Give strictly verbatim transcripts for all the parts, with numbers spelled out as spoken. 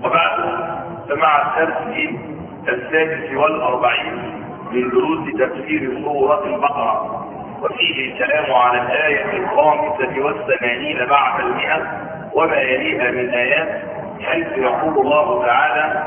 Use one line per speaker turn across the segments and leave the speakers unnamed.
وبعد فمع الدرس السادس والأربعين من دروس تفسير سورة البقرة، وفيه الكلام على الآية الخامسة والثمانين بعد المئة وما يليها من آيات، حيث يقول الله تعالى: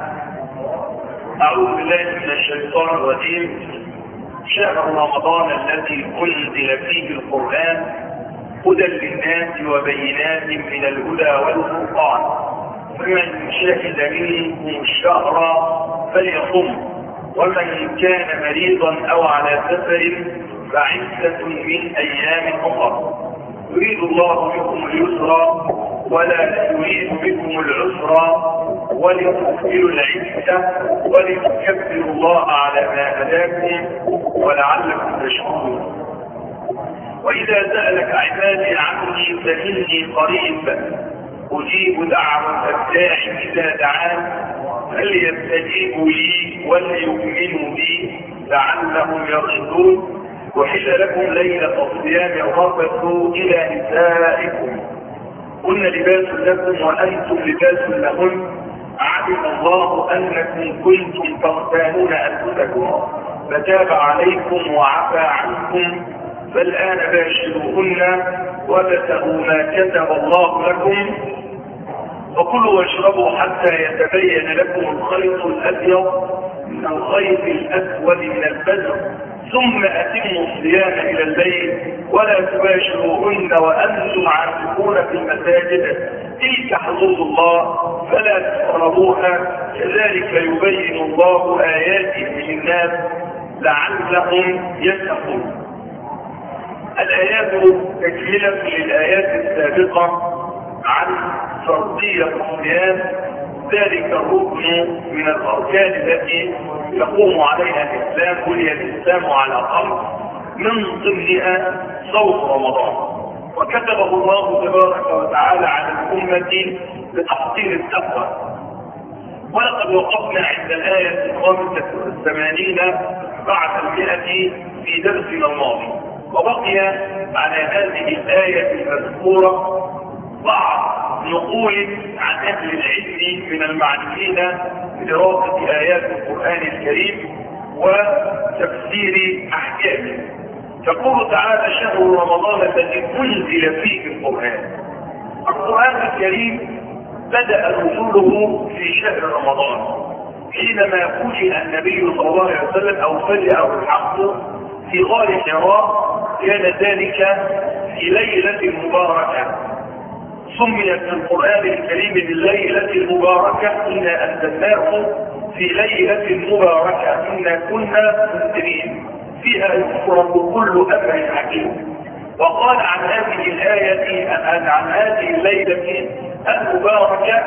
أعوذ بالله من الشيطان الرجيم. شهر رمضان الذي أنزل فيه القرآن هدى للناس وبينات من الهدى والفرقان، فمن شهد منكم الشهر فليصم، ومن كان مريضا أو على سفر فعدة من أيام أخرى، يريد الله بكم اليسر ولا يريد بكم العسر ولتكملوا العدة ولتكبروا الله على ما هداكم ولعلكم تشكرون. وإذا سألك عبادي عني فإني قريب أجيب دعوة الداعي إذا دعان فليستجيبوا لي وليؤمنوا بي لعلهم يرشدون. وحل لكم ليلة الصيام الرفث إلى نسائكم هن لباس لكم وأنتم لباس لهن، علم الله أنكم كنتم تختانون أنفسكم فتاب عليكم وعفى عنكم، فالآن باشروهن وابتغوا ما كتب الله لكم وكلوا واشربوا حتى يتبين لكم الخيط الأبيض من الخيط الأسود من الفجر، ثم أتموا الصيام إلى الليل ولا تباشروهن وأنتم عاكفون في المساجد، تلك حدود الله فلا تقربوها، كذلك يبين الله آياته للناس لعلهم يتقون. الآيات تكملة للآيات السابقة عن فرضية الصيام، ذلك الركن من الأركان التي يقوم عليها الإسلام، بني الإسلام على خمس من ضمنها صوم رمضان، وكتبه الله تبارك وتعالى على الأمة بتحصيل التقوى. ولقد وقفنا عند الآية الخامسة والثمانين بعد المئة في درسنا الماضي، وبقي على هذه الآية المذكورة بعض نقول عن أهل العلم من المعنيين بدراسة آيات القرآن الكريم وتفسير أحكامه. يقول تعالى: شهر رمضان الذي أنزل فيه القرآن. القرآن الكريم بدأ نزوله في شهر رمضان، حينما فوجئ النبي صلى الله عليه وسلم أو فجأه الحق في غار حراء، كان ذلك في ليلة مباركة، سميت في القرآن الكريم بالليلة المباركة، إنا أنزلناه في ليلة مباركة إنا كنا منذرين فيها يفرق كل أمر حكيم. وقال عن هذه الآية عن هذه الليلة المباركة: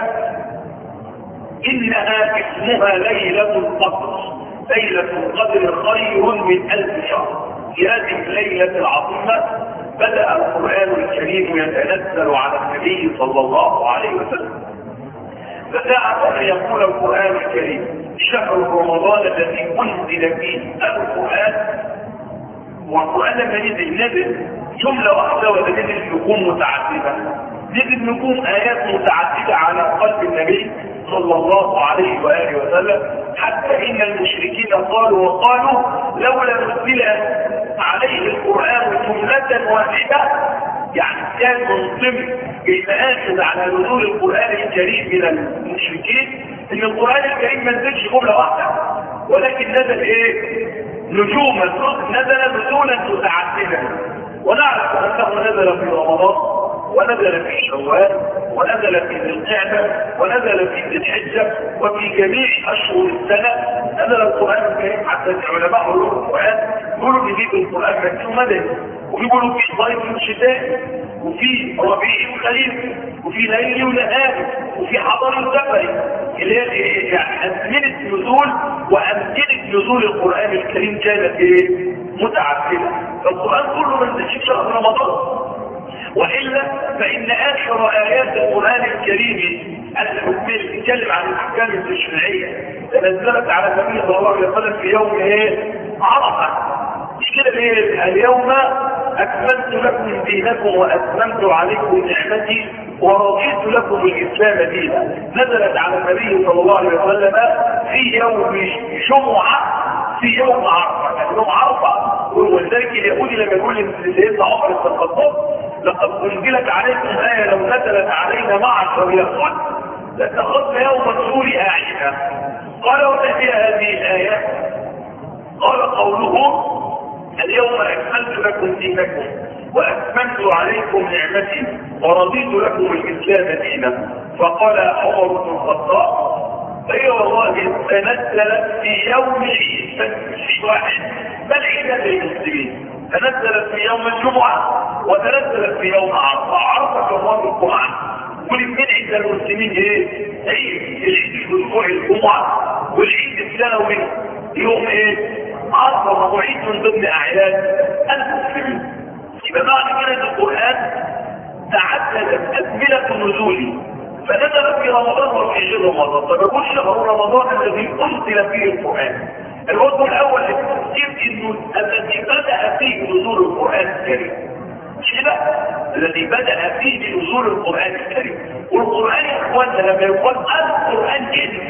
إنها اسمها ليلة القدر، ليلة القدر خير من ألف شهر. في هذه الليلة العظيمة بدأ القرآن الكريم يتنزل على النبي صلى الله عليه وسلم. فساعة أن يقول القرآن الكريم: شهر رمضان الذي أنزل فيه القرآن، والقرآن الذي نزل جملة واحدة ولا نزل نجوم متعددة، نزل نجوم آيات متعددة على قلب النبي صلى الله عليه وآله وسلم، حتى إن المشركين قالوا وقالوا: لولا نزل عليه القرآن جملة واحدة، يعني كان منطبق بالمآخذ على نزول القرآن الكريم من المشركين إن القرآن الكريم ما نزلش جملة واحدة، ولكن نزل إيه؟ نجوما، نزل نزولا متعددة. ونعرف أنه نزل في رمضان، ونزل في شوال، ونزل في ذي القعدة، ونزل في ذي الحجة، وفي جميع أشهر السنة نزل القرآن الكريم. حتى العلماء يقولوا القرآن يقولوا بيجيب القرآن مكي ومدني، ويقولوا في صيف وشتاء، وفي ربيع وخريف، وفي ليل ونهار، وفي حضر وسفر، اللي هي يعني أزمنة نزول وأمكنة نزول القرآن الكريم كانت إيه؟ متعددة. فالقرآن كله ما نزلش شهر رمضان، وإلا فإن آخر آيات القرآن الكريم الحكمية اللي تتكلم عن الأحكام التشريعية تنزلت على النبي صلى الله عليه وسلم في يوم إيه؟ عرفة. مش كده إيه؟ اليوم أكملت لكم دينكم وأتممت عليكم نعمتي ورضيت لكم الاسلام دينا، نزلت على النبي صلى الله عليه وسلم في يوم جمعه، في يوم عرفه، يعني يوم عرفه. ولذلك اليهودي لما يقول لسيدنا عمر بن الخطاب لقد انزلت عليكم ايه لو نزلت علينا معشر اليهود لاتخذنا يوم النور اعينا. قال وما هي هذه الايه؟ قال قوله اليوم اكملت لكم دينكم واكملت عليكم نعمتي ورضيت لكم الاسلام دينا. فقال عمر بن الخطاب اي والله تنزلت في يوم عيد، في واحد بل عيد للمسلمين، تنزلت في يوم الجمعه وتنزلت في يوم عرفه. عرفه يوم الجمعه والاثنين عند المسلمين ايه؟ عيد، العيد الاسبوع الجمعه والعيد السنوي يوم ايه؟ عرفه، وهو عيد من ضمن اعياد المسلمين. يبقى معنى كده القران تعددت ازمنه نزوله، فنزل في رمضان وفي غير رمضان. فبقول شهر رمضان الذي انزل فيه القران. الوجه الاول للتفسير انه الذي بدا فيه نزول القران الكريم، كده الذي بدا فيه نزول القران الكريم. والقران يا اخوانا لما يقول القران كده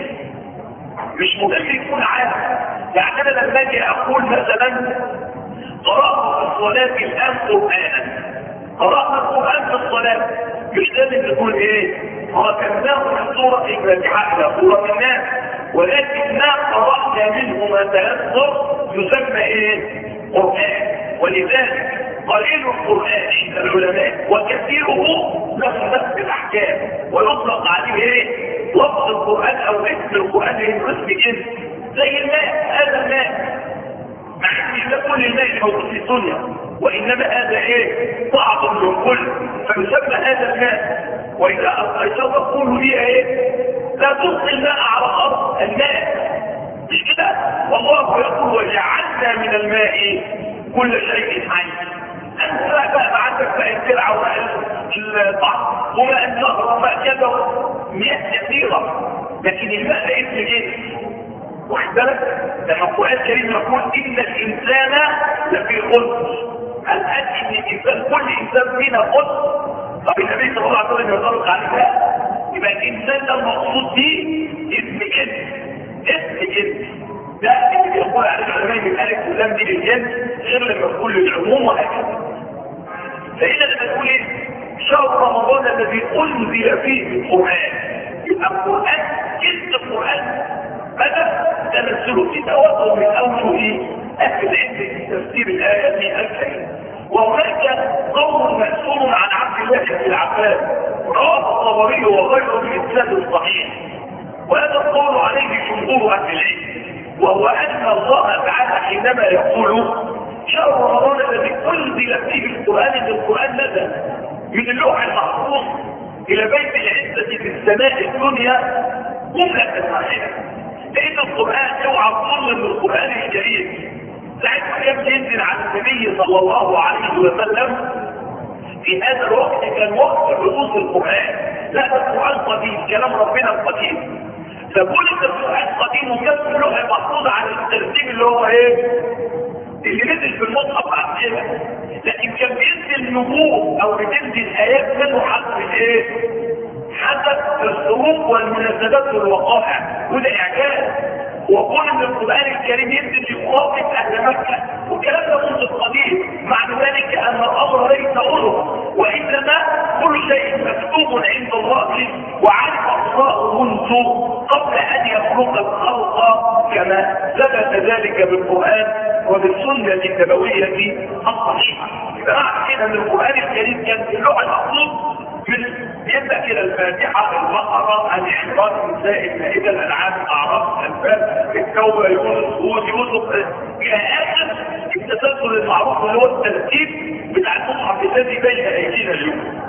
مش مهم يكون عام. يعني انا لما اجي اقول مثلا قرات في الصلاه الان قرانا، قرات القران في الصلاه، مش لازم تقول ايه ركبناه من سوره الفاتحه الى سوره الناس، ولكن ما قرانا منه ما تيسر يسمى ايه؟ قران. ولذلك قليل القران عند العلماء وكثيره له نفس الاحكام، ويطلق عليه ايه؟ لفظ القران او اسم القران اسم جنس. زي الماء، هذا الماء مع ان ده كل الماء الموجود في الدنيا، وانما هذا ايه؟ بعض من الكل، فيسمى هذا الماء. واذا ايضا تقول لي ايه؟ لا تلقي الماء على الارض، الماء مش كده؟ والله يقول وجعلنا من الماء كل شيء حي. انت بقى عندك بقى الزرع والبحر وما النهر وما كذا مياه كثيره، لكن الماء ده اسم ايه؟ واخد بالك؟ لما القران الكريم يقول ان الانسان لفي خلق، هل ادري ان الانسان كل انسان فينا خلق؟ طب النبي صلى الله عليه وسلم يطلق عليه ده، يبقى الانسان ده المقصود به اسم جنس، اسم جنس. ده اللي بيقول عليه العلماء من الف واللام دي للجنس غير لما يقول للعموم وهكذا. فهنا لما نقول ايه؟ شهر رمضان الذي انزل فيه القران، يبقى القران جنس القران بدأ تنزله في تواتر من اوجه اهل العلم في تفسير الايه الكريمه. وهناك قول مأثور عن عبد الله بن العباس رواه الطبري وغيره بالاسناد الصحيح، وهذا القول عليه جمهور اهل العلم، وهو ان الله تعالى حينما يقول شهر رمضان الذي انزل فيه القران، ان القران نزل من اللوح المحفوظ الى بيت العزه في السماء الدنيا جمله واحده. لان القران اوعى تظن ان القران الكريم ساعة كان ينزل على النبي صلى الله عليه وسلم في هذا الوقت كان وقت حدوث القرآن. لا، ده القرآن قديم، كلام ربنا القديم. فقلت القرآن قديم وكان في اللوح المحفوظ على الترتيب اللي هو ايه؟ اللي نزل في المصحف بعد كده. لكن كان بينزل نبوء او بتنزل ايات منه حسب ايه؟ حسب الظروف والمناسبات والوقائع، وده اعجاز. وقول ان القرآن الكريم ينزل في خاطب اهل مكة، والكلام ده منذ القديم. معنى ذلك ان الامر ليس غلط، وانما كل شيء مكتوب عند الله وعرف الله منذ قبل ان يخلق الخلق، كما ثبت ذلك بالقرآن وبالسنة النبوية الصحيحة. فمعنى كده ان القرآن الكريم كان في اللغة المحفوظ من يبدأ إلى الفاتحة، البقرة، العمران، النساء، المائدة، الأنعام، الأعراف، الأنفال، التوبة، يونس، هود، يوسف، إلى آخر التسلسل المعروف اللي هو الترتيب بتاع المصحف الذي بين أيدينا اليوم.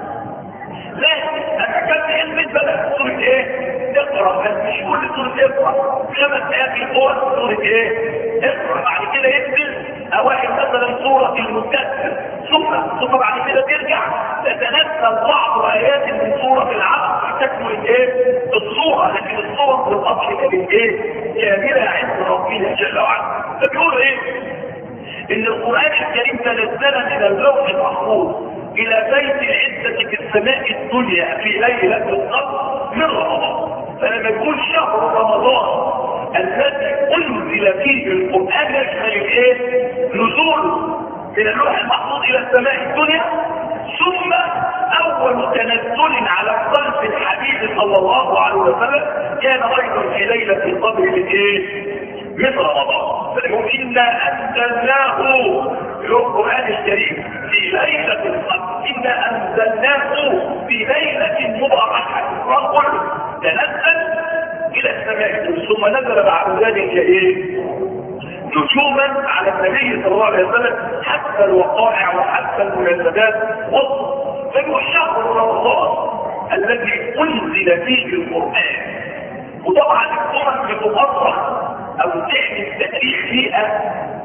لكن أنا كنت يثبت بدأ سورة إيه؟ اقرأ، بس مش كل سورة اقرأ، خمس آيات في الأول سورة إيه؟ اقرأ. بعد كده يثبت أواخر مثلا سورة المدثر، ثم ثم بعد كده ترجع تتنزل بعض آيات من سورة العصر تكمل إيه؟ الصورة، لكن الصورة في الأصل كانت إيه؟ كاملة عند ربنا جل وعلا. فبيقولوا إيه؟ إن القرآن الكريم تنزل من اللوح المحفوظ إلى بيت العزة في السماء الدنيا في ليلة القدر من رمضان. فلما يقول شهر رمضان الذي انزل فيه القرآن يشمل الايه؟ نزول من اللوح المحفوظ الى السماء الدنيا، ثم اول تنزل على قلب الحبيب صلى الله عليه وسلم كان ايضا في ليلة القدر من ايه؟ من رمضان. فيقول انا انزلناه في القرآن الكريم في ليلة القدر، انا انزلناه في ليلة مباركة، رجل تنزل الى السماء ثم نزل بعد ذلك ايه؟ نجوما على النبي صلى الله عليه وسلم حتى الوقائع وحتى المناسبات وصل. فهو شهر رمضان الذي انزل فيه القرآن. وطبعا الامم بتمرح او تعمل تاريخ فيها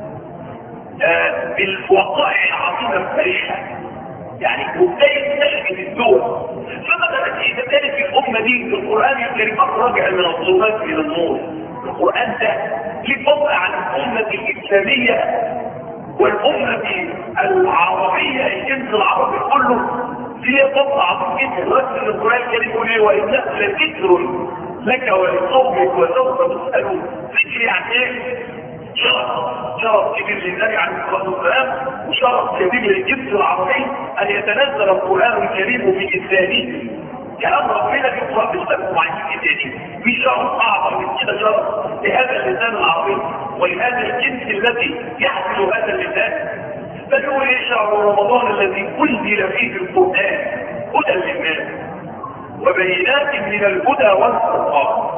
آه بالوقائع العظيمه في تاريخها، يعني بدايه تشكيل الدول. فمثلا اذا كانت الامه دي في القران الكريم راجع من الظلمات الى النور، القران ده ليه فضل على الامه الاسلاميه والامه العربيه، الجنس العربي كله فيه فضل عظيم جدا. لكن القران الكريم يقول ايه؟ وانه لذكر لك ولقومك وسوف تسالون. ذكر يعني ايه؟ شرف شرف كبير للنبي عليه الصلاه والسلام، وشرف كبير للجنس العربي ان يتنزل القران الكريم بلسانه. كلام ربنا يقرا بالسبب وعن لسانه، في شرف اعظم من كده شرف لهذا اللسان العربي ولهذا الجنس الذي يحمل هذا اللسان. فهو ايه؟ شهر رمضان الذي انزل فيه القران هدى للناس وبينات من الهدى والفرقان.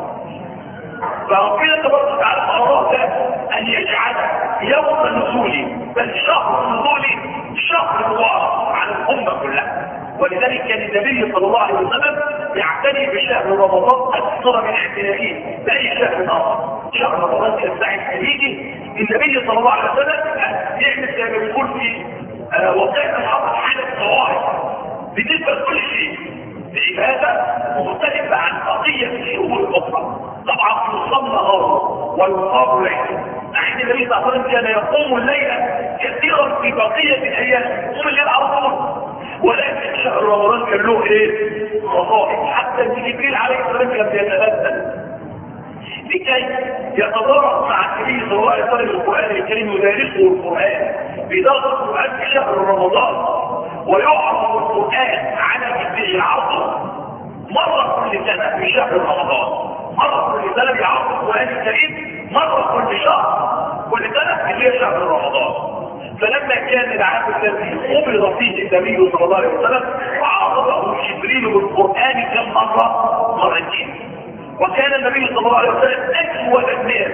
فربنا تبارك وتعالى اراد ان يجعل يوم نزوله بل شهر نزوله شهر مبارك على الامه كلها. ولذلك كان النبي صلى الله عليه وسلم يعتني بشهر رمضان اكثر من اعتنائه باي شهر اخر. شهر رمضان كان ساعه يجي النبي صلى الله عليه وسلم يعمل زي ما بيقول في وقائع الحرب حاله طوارئ بالنسبه لكل شيء، بعباده مختلفه عن بقيه الشهور الاخرى. طبعا يصلى نهار ويقام ليلا. احنا النبي صلى الله عليه وسلم كان يقوم الليل كثيرا في بقيه الايام، يقوم الليل على طول. ولكن شهر رمضان كان له ايه؟ خصائص. حتى جبريل عليه السلام كان يتنزل لكي يتضارب مع النبي صلى الله عليه وسلم القران الكريم ويدرسه القران بدرجه القران في شهر رمضان، ويعرض القران على جبريل عرضه مره كل سنه في شهر رمضان. مرة كل سنة بيعرض القرآن الكريم مرة كل شهر، كل سنة اللي هي شهر رمضان. فلما كان العام الذي قبض فيه النبي صلى الله عليه وسلم عرضه جبريل بالقرآن كم مرة؟ مرتين. وكان النبي صلى الله عليه وسلم أجود الناس،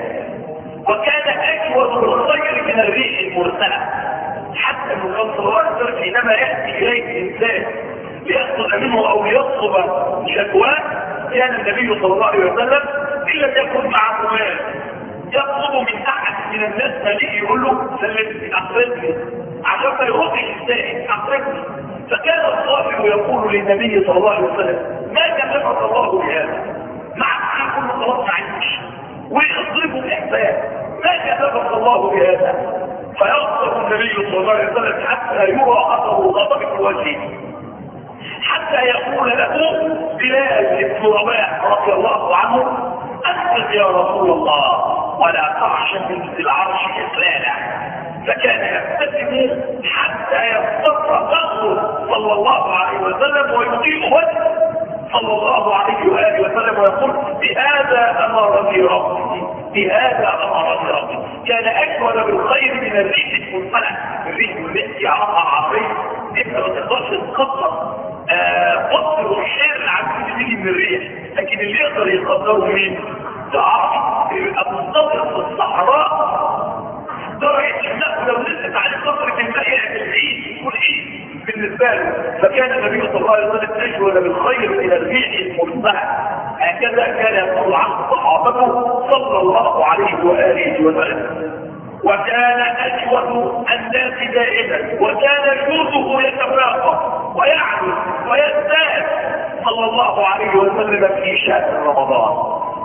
وكان أجود بالخير من الريح المرسلة. حتى انه كان صلى الله عليه وسلم حينما يأتي إليه الإنسان ليطلب منه أو يطلب شكواه، كان النبي صلى الله عليه وسلم إن لم يكن معه مال يطلب من أحد من الناس مالي يقول له سلمني أقربني عشان ما يروحش السائل أقربني. فكان الصاحب يقول للنبي صلى الله عليه وسلم ما كلفك الله بهذا؟ مع كل كل خلاص معيش ويضربه بإحسان، ما كلفك الله بهذا؟ فيغضب النبي صلى الله عليه وسلم حتى يرى أثر غضب في وجهه، حتى يقول له بلال بن رباح رضي الله عنه أسلم يا رسول الله ولا تعش من العرش إسلالا. فكان يبتسم حتى يضطر ظهره صلى الله عليه وسلم ويضيء وجهه صلى الله عليه وآله وسلم ويقول بهذا أمرني ربي، بهذا أمرني ربي. كان أجود بالخير من الريح المنفلة. الريح التي عرضها عربي انت ما تقدرش تخطط قصر والشير عن بيجي من الريح، لكن اللي يقدر يقدره مين؟ العربي. يبقى منتظر في الصحراء درجة الماء لو نزلت عليه قطرة الماء يعمل عيد يكون عيد بالنسبة له. فكان النبي صلى الله عليه وسلم أجود بالخير من الريح المرسلة. هكذا كان يقول عنه صحابته صلى الله عليه وآله وسلم. وكان أجود الناس دائما، وكان جوده يتفاقم ويعلو ويزداد صلى الله عليه وسلم في شهر رمضان.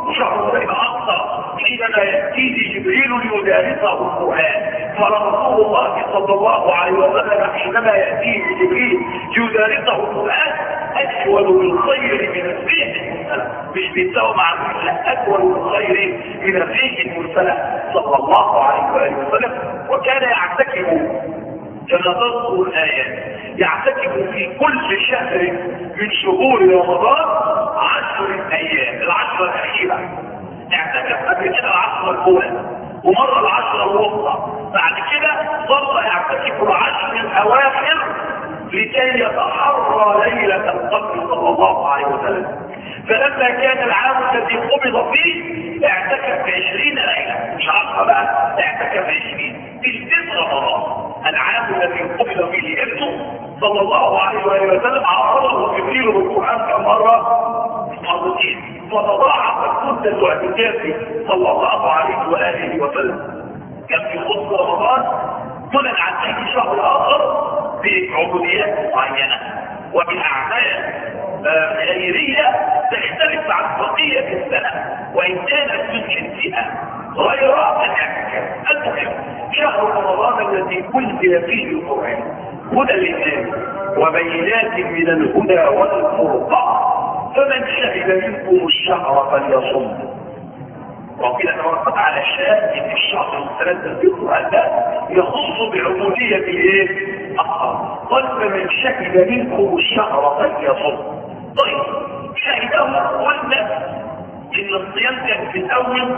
شهر ربيع اكثر حينما ياتيه جبريل ليدارسه القران. فرسول الله صلى الله عليه وسلم حينما ياتيه جبريل ليدارسه القران اجود بالخير من الريح المرسله، مش بيتساوى مع لا اجود بالخير من الريح المرسله صلى الله عليه واله وسلم. وكان يعتكف كما تذكر الآيات يعتكف في كل شهر من شهور رمضان عشر أيام، العشرة الأخيرة اعتكف قبل كده العشرة الأولى ومرة العشرة الوسطى، بعد كده ظل يعتكف العشر الأواخر لكي يتحرى ليلة القدر صلى الله عليه وسلم. فلما كان العام الذي قبض فيه اعتكف بعشرين ليلة، مش عشرة بقى، اعتكف بعشرين في الجزء رمضان العام الذي قبل فيه ابنه صلى الله عليه وآله وسلم. عرضه جبريل بالقرآن كم مرة؟ مرتين. فتضاعف مدة اعتكافه صلى الله عليه وآله وسلم. كان في خصوص رمضان طلع عن اي شهر اخر بعبوديات معينة وبأعمال خيرية تختلف عن بقية السنة وإن كانت من جنسها غير الاعتكاف. المهم شهر رمضان الذي أنزل فيه القرآن هدى للناس وبينات من الهدى والفرقان فمن شهد منكم الشهر فليصم. وقيل أنه رفض على الشاهد إن الشهر المتنزل في القرآن ده يخص بعبودية الايه؟ الله. قال فمن شهد منكم الشهر فليصم. طيب شهده قلنا إن الصيام كان في الأول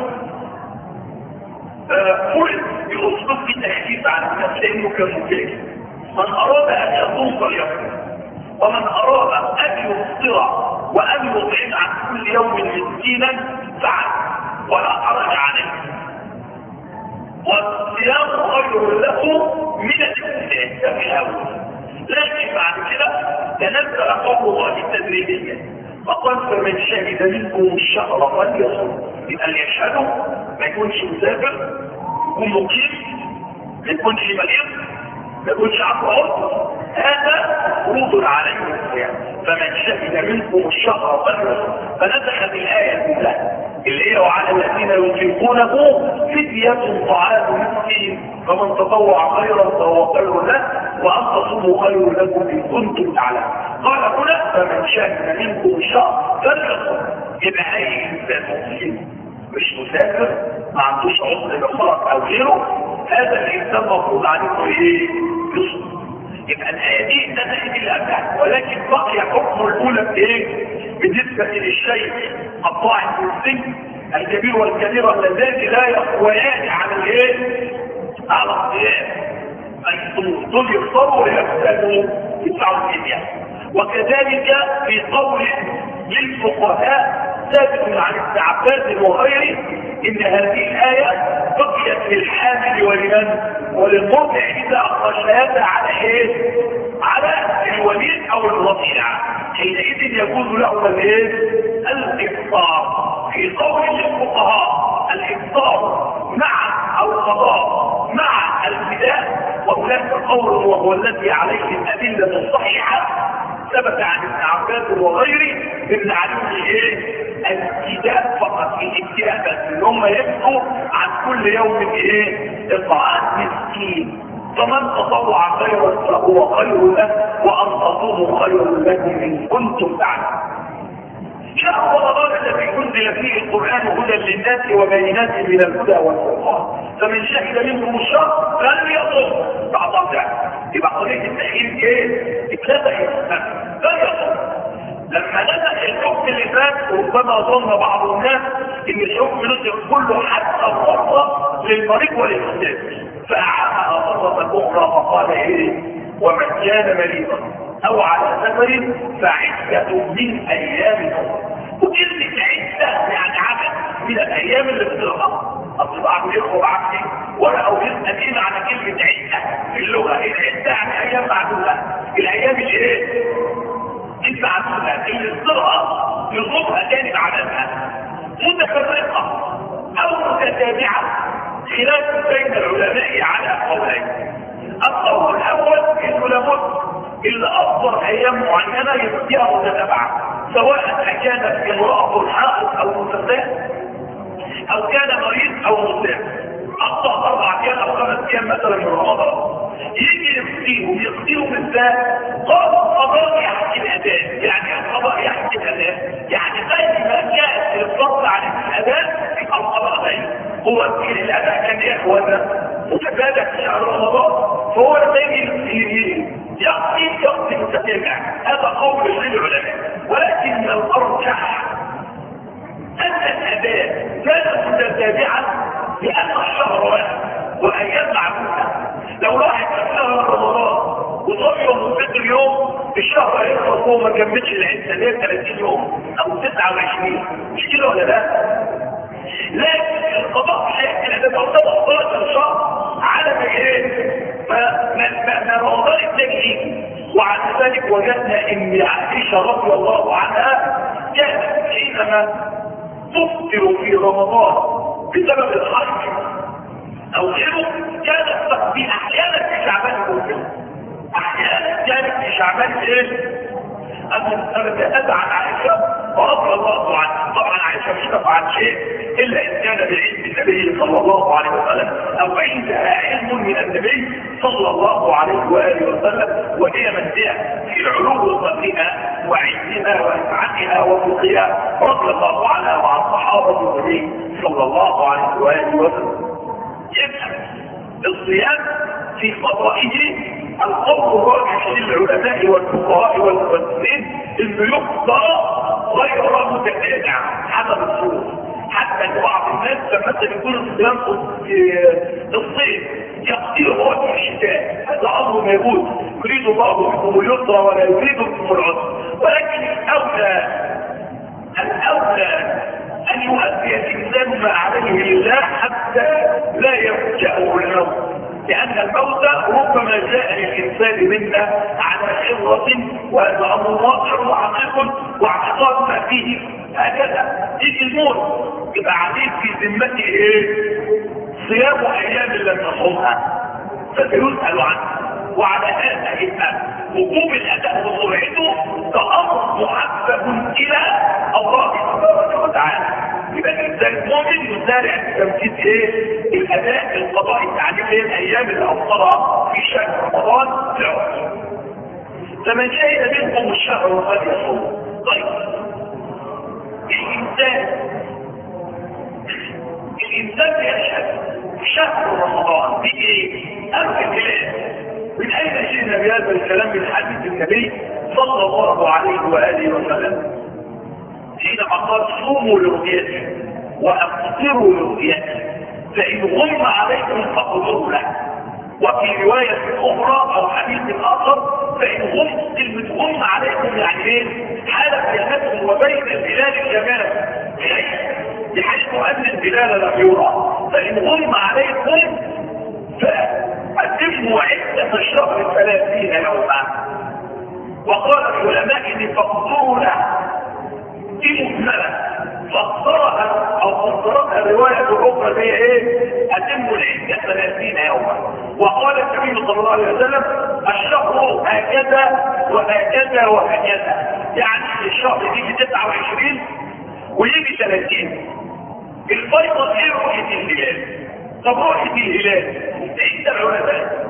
فرد بأسلوب في تخفيف عن الناس لأنه كان مكلف. من أراد أن يصوم فليصوم، ومن أراد أن يفطر وأن يطعم عن كل يوم مسكينا فعل ولا حرج عليه. والصيام خير له من الإمساك في الأول، لكن بعد كده تنزل قول الله تدريجيا فقال فمن شهد منكم الشهر فليصوم. يبقى اللي يشهده ما يكونش مسافر، يكون مقيم، ما يكونش مريض، ما يكونش عنده عذر، هذا مفروض عليه الصيام. فمن شهد منكم الشهر فليصوم. فنسخت الآية الأولى اللي هي وعلى الذين يطيقونه فدية طعام مسكين فمن تطوع خيرا فهو خير له وأن تصوموا خير لكم إن كنتم تعلمون. قال هنا فمن شهد منكم الشهر فليصوم. يبقى أي إنسان مسلم مش مسافر ما عندوش عذر مرض أو غيره هذا الإنسان مفروض عليه إيه؟ يصوم. يبقى الآية دي نسخت اللي قبلها، ولكن بقي حكم الأولى بإيه؟ بالنسبة للشيء قطاع السن الكبير والكبيرة اللذان لا يقويان على الايه؟ على الصيام. اي دول يفطروا ويبتدوا يدفعوا الفدية. وكذلك في قول للفقهاء ثابت عن ابن عباس وغيره ان هذه الآية بقيت للحامل ولمن؟ وللمرضع اذا اخرجها على ايه؟ على الوليد او الرضيع، حينئذ يجوز له الايه؟ الافطار. في قول الفقهاء الافطار مع او القضاء مع الفداء، وهناك قول وهو الذي عليه الادله الصحيحه ثبت عن ابن عباس وغيره ابن علي ايه؟ الابتداء فقط، الابتداء بس ان هم يبقوا عن كل يوم ايه؟ اطعام مسكين. فمن تطوع خيرا فهو خير له وان تصوموا خير لكم ان كنتم تعلمون. شهر رمضان الذي انزل فيه القران هدى للناس وبينات من الهدى والفرقان فمن شهد منكم الشهر فليصم. بعضها يبقى قضيه التاخير ايه؟ اتلغت فليصم. لما نزل الحكم اللي فات ربما ظن بعض الناس ان الحكم نزل كله حتى الفرصه للمريض والمسافر فاعادها مره اخرى فقال ايه؟ ومن كان مريضا او على سفر فعدة من ايام اخرى. وكلمة عدة يعني عدد من الايام اللي بتقرا. اصل بعض الاخوه بعد ايه؟ ورقه ويسال ايه معنى كلمة عدة في اللغه؟ العدة يعني ايام معدودة. الايام اللي ايه؟ المعدودة اللي بتقرا يصبها تاني بعددها متفرقة او متتابعة. خلاف بين العلماء على قولين. القول الاول انه لابد اللي اصدر ايام معينه يبقيها متتابعه سواء كانت امراه حائض او متساءل او كان مريض او مسافر اقطع اربع ايام او خمس ايام مثلا من رمضان، يجي يقضيهم يقضيهم ازاي؟ قال القضاء يحكي الاداء. يعني القضاء يحكي الاداء، يعني زي ما جاءت الفضل عليه الاداء يبقى القضاء زي هو الاداء كان يا اخوانا متبادل في شهر رمضان، فهو الذي يقضي يقضي متتابع. هذا قول للعلماء، ولكن الارجح ان الاداء كان متتابعا لان الشهر واحد وايام معدوده. لو واحد في شهر رمضان وصام يوم وفطر يوم، الشهر هيخلص هو ما كملش العده ثلاثين يوم او تسعة وعشرين، مش كده ولا لا؟ لكن القضاء شيء اذا تعتبر ثلاثة شهر على ايه؟ ما رمضان التاني. وعلى ذلك وجدنا ان عائشه رضي الله عنها كانت حينما تفطر في رمضان بسبب الحج او غيره كانت تقضي احيانا في شعبان المسلم، احيانا كانت في شعبان ايه؟ أتى عن عائشة رضي الله عنها. طبعا عائشة مش تفعل شيء إلا إن كان بعلم النبي صلى الله عليه وسلم أو عندها علم من النبي صلى الله عليه وآله وسلم، وهي من هي في العلوم وفقها وعلمها وإفعالها وفقها رضي الله عنها وعن صحابة النبي صلى الله عليه وآله وسلم. يبقى الصيام في قضائه القول الراجح للعلماء والفقهاء والمفسرين انه يقضى غير متتابع حسب الظروف، حتى ان بعض الناس لما يكون الصيام في الصيف يقضيه هو في الشتاء، هذا امر موجود، يريد الله بكم اليسر ولا يريد بكم العسر. ولكن الاولى الاولى ان يؤدي الانسان ما عليه لله حتى لا يفجأه الموت، لأن الموت ربما جاء للإنسان منا على خبرة وهذا أمر واقع وحقيق واعتقاد ما فيه. هكذا يجي الموت يبقى عليه في ذمته ايه؟ صيام أيام لم يصومها فسيسأل عنه. وعلى هذا يبقى وجوب الأداء وسرعته كأمر محبب إلى الله سبحانه وتعالى. يبقى الإنسان المؤمن يسارع في تنفيذ ايه؟ الأداء القضاء التعليم هي الأيام اللي أفضلها في شهر رمضان العمر. فمن شهد منكم الشهر فليصوم. طيب الإنسان الإنسان يشهد شهر رمضان بإيه؟ أم بالكلام. من أين جئنا بهذا الكلام من حديث النبي صلى الله عليه وآله وسلم حينما قال صوموا لرؤيته وأفطروا لرؤيته فإن غم عليكم فاقدروا له. وفي رواية أخرى أو حديث آخر فإن غم كلمة غم عليكم يعني إيه؟ حالة بينكم وبين الهلال الجمال بحيث أن الهلال لم يرى. فإن غم عليكم فأتموا عدة الشهر ثلاثين يوما. وقال العلماء إن فاقدروا له دي مهملة فاقدرها أو فاقدرتها الرواية الأخرى هي إيه؟ أتموا العدة ثلاثين يوما. وقال النبي صلى الله عليه وسلم الشهر هكذا وهكذا وهكذا، يعني الشهر يجي تسعة وعشرين ويجي ثلاثين. الفيضة هي رؤية الهلال. طب رؤية الهلال عند العلماء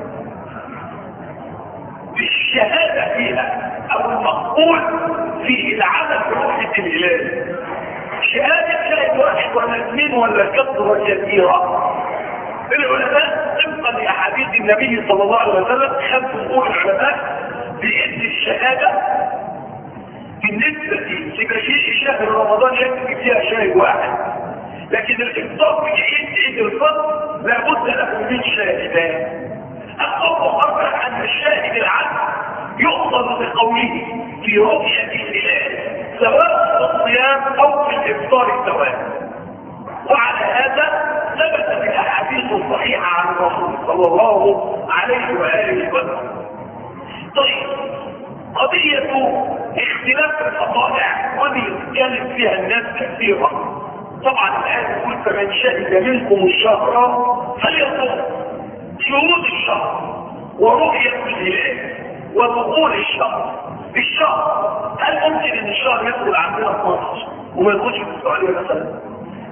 بالشهادة فيها أو المقبول في العمل برؤية الهلال شهادة شاهد واحد ولا اثنين ولا كثرة كثيرة. العلماء طبقا لأحاديث النبي صلى الله عليه وسلم خمس قول العلماء بإذن الشهادة بالنسبة لمجيء شهر رمضان يكفي فيها شاهد واحد، لكن الإفطار في عيد عيد الفطر لابد له من شاهدان. الأمر أربع أن الشاهد العدل يؤخذ بقوله في رؤية الهلال سواء في الصيام أو في الإفطار سواء. وعلى هذا ثبت في الأحاديث الصحيحة عن الرسول صلى الله عليه وآله وسلم. طيب قضية اختلاف الفضائع ودي يتكلم فيها الناس كثيرا. طبعا الآن يقول فمن شهد منكم الشهر فليصوم. شروط الشهر ورؤية الهلال ودخول الشهر. الشهر هل ممكن ان الشهر يدخل عندنا في مصر وما يدخلش في السعودية مثلا؟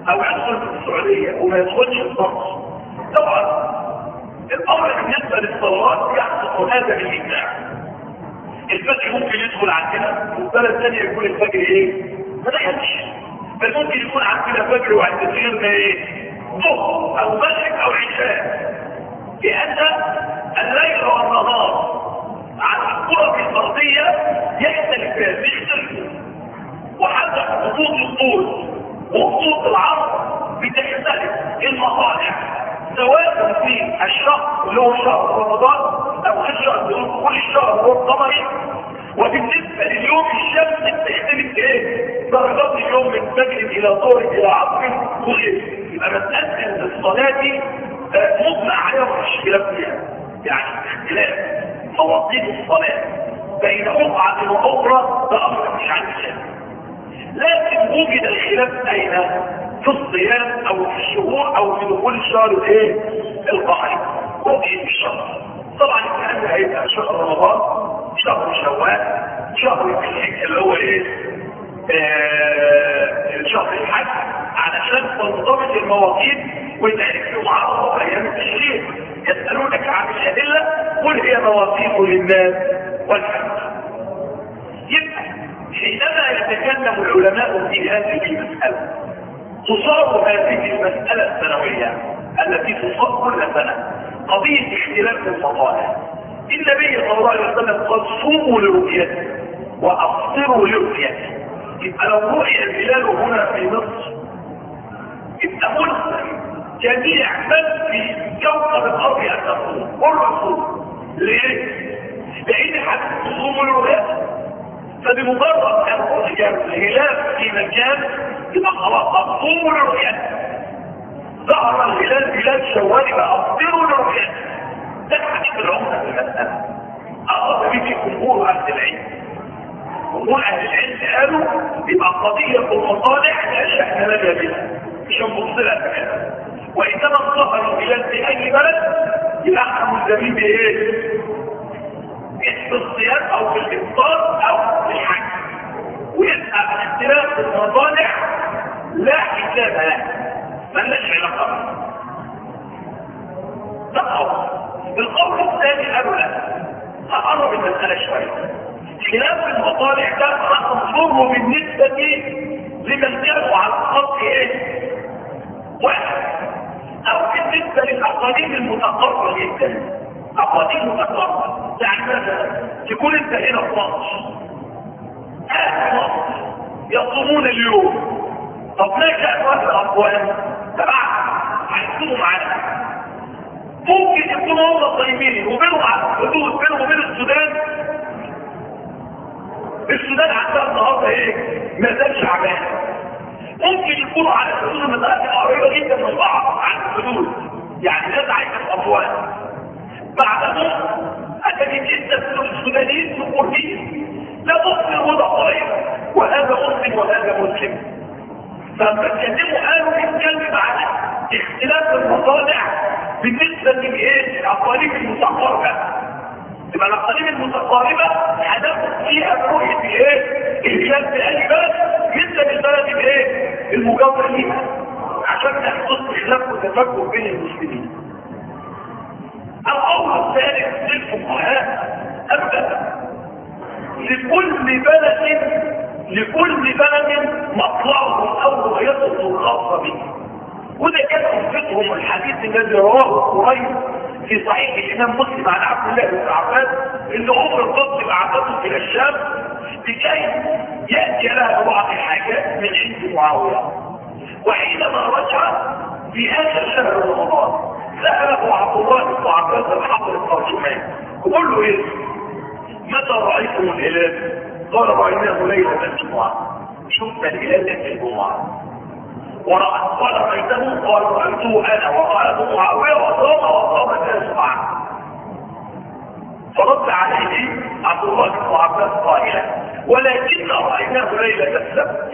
او يدخل في السعوديه وما يدخلش في مصر. طبعا الامر بالنسبه للصلوات يحصل هذا بالاجماع. الفجر ممكن يدخل عندنا وبلد ثانيه يكون الفجر ايه؟ ما دخلش. بل ممكن يكون عندنا فجر وعند غيرنا ايه؟ ظهر او مغرب او عشاء. لان الليل والنهار على الكره الارضيه يختلفان بيختلفوا، وحتى خطوط الطول وخطوط العرض بتختلف المصالح، سواء في الشهر اللي هو شهر رمضان او الشهر اللي هو كل الشهر هو القمري. وبالنسبه لليوم الشمس بتختلف ايه؟ درجات اليوم من فجر الى ظهر الى عصر وغيره. يبقى مساله الصلاه دي مجمع عليها مفيش خلاف فيها، يعني اختلاف مواقيت الصلاه بين بقعه واخرى ده امر مش عن الشمس. لكن وجد الخلاف اين؟ في الصيام او في الشهور او في دخول الشهر الايه؟ القمري. وجد في الشهر طبعا الكلام ده هيبقى شهر رمضان، شهر شوال، شهر الحج اللي هو ايه؟ آه شهر الحج، علشان تنضبط المواقيت وتعرف يوم عرفه وايام التشريق. يسالونك عن الادله قل هي مواقيت للناس والحج. يبقى حينما يتكلم العلماء في هذه المساله تصار هذه المساله السنويه التي تصار كل سنه قضيه اختلاف المصالح. النبي صلى الله عليه وسلم قال صوموا لرؤيته وافطروا لرؤيته. يبقى لو رؤي الهلال هنا في مصر يبقى ملزم جميع من في كوكب الارض ان تصوم كل صوم. ليه؟ لان حتى تصوموا لرؤيته، فبمجرد ان رؤي الهلال في مكان يبقى خلاص صوموا لرؤيته. ظهر الهلال هلال شوال يبقى افطروا لرؤيته. ده حديث العمده في المساله. اخذ به جمهور اهل العلم. جمهور اهل العلم قالوا يبقى قضيه المصالح لا شأن لنا بها، مش هنبص لها تماما. وانما ظهر الهلال في اي بلد يبقى احنا ملزمين بايه؟ في الصيام او في الافطار او في الحج. ويبقى اختلاف المصالح لا حساب له، مالناش علاقه. ده قول. القول الثاني قالوا لا، هقرب المساله شويه. خلاف المصالح ده هتنظره بالنسبه لمن كانوا على الخط ايه؟ واحد، او بالنسبه للاقاليم المتقربه جدا. اقاليم متقربه يعني مثلا تكون انت هنا في مصر، اهل مصر يصومون اليوم. طب ما كان واحد اقوام تبعهم هيصوموا معانا، ممكن يكونوا هم صايمين وبينهم على الحدود بينهم وبين السودان. السودان عندها النهارده ايه؟ ما زال شعبان. ممكن يكونوا على الحدود المسافه قريبه جدا من بعض عن الحدود، يعني ناس عايشه في اطوال. بعدهم هتجد انت السودانيين في قربين، لا مسلم ولا طائف، وهذا مسلم وهذا مسلم. فلما اتكلموا قالوا بنتكلم على اختلاف المصالح بالنسبه لايه؟ الاقاليم المتقاربه. يبقى الاقاليم المتقاربه هدف فيها رؤيه ايه؟ الهلال في اي بلد مثل البلد الايه؟ المجاوره ليها، عشان يحصل خلاف وتفكك بين المسلمين. الامر الثالث للفقهاء ابدا لكل بلد لكل بلد مطلعه او رؤيته الخاصه به. وده كان حجتهم الحديث الذي رواه قريب في صحيح الامام مسلم عن عبد الله بن عباس ان عمر الفضل بعثته الى الشام لكي ياتي لها بعض الحاجات من عند معاويه. وحينما رجع في اخر شهر رمضان ساله عبد الله بن عباس الحبر الترجمان وقال له ايه؟ متى رايتم الهلال؟ قال رايناه ليله الجمعه. شفت الهلال ليله الجمعه. ورأت قال رأيته قال رأيته أنا ورأيته معاوية وصام وصام الناس معه. فرد عليه عبد الله بن عباس قائلا ولكن رأيناه ليلة السبت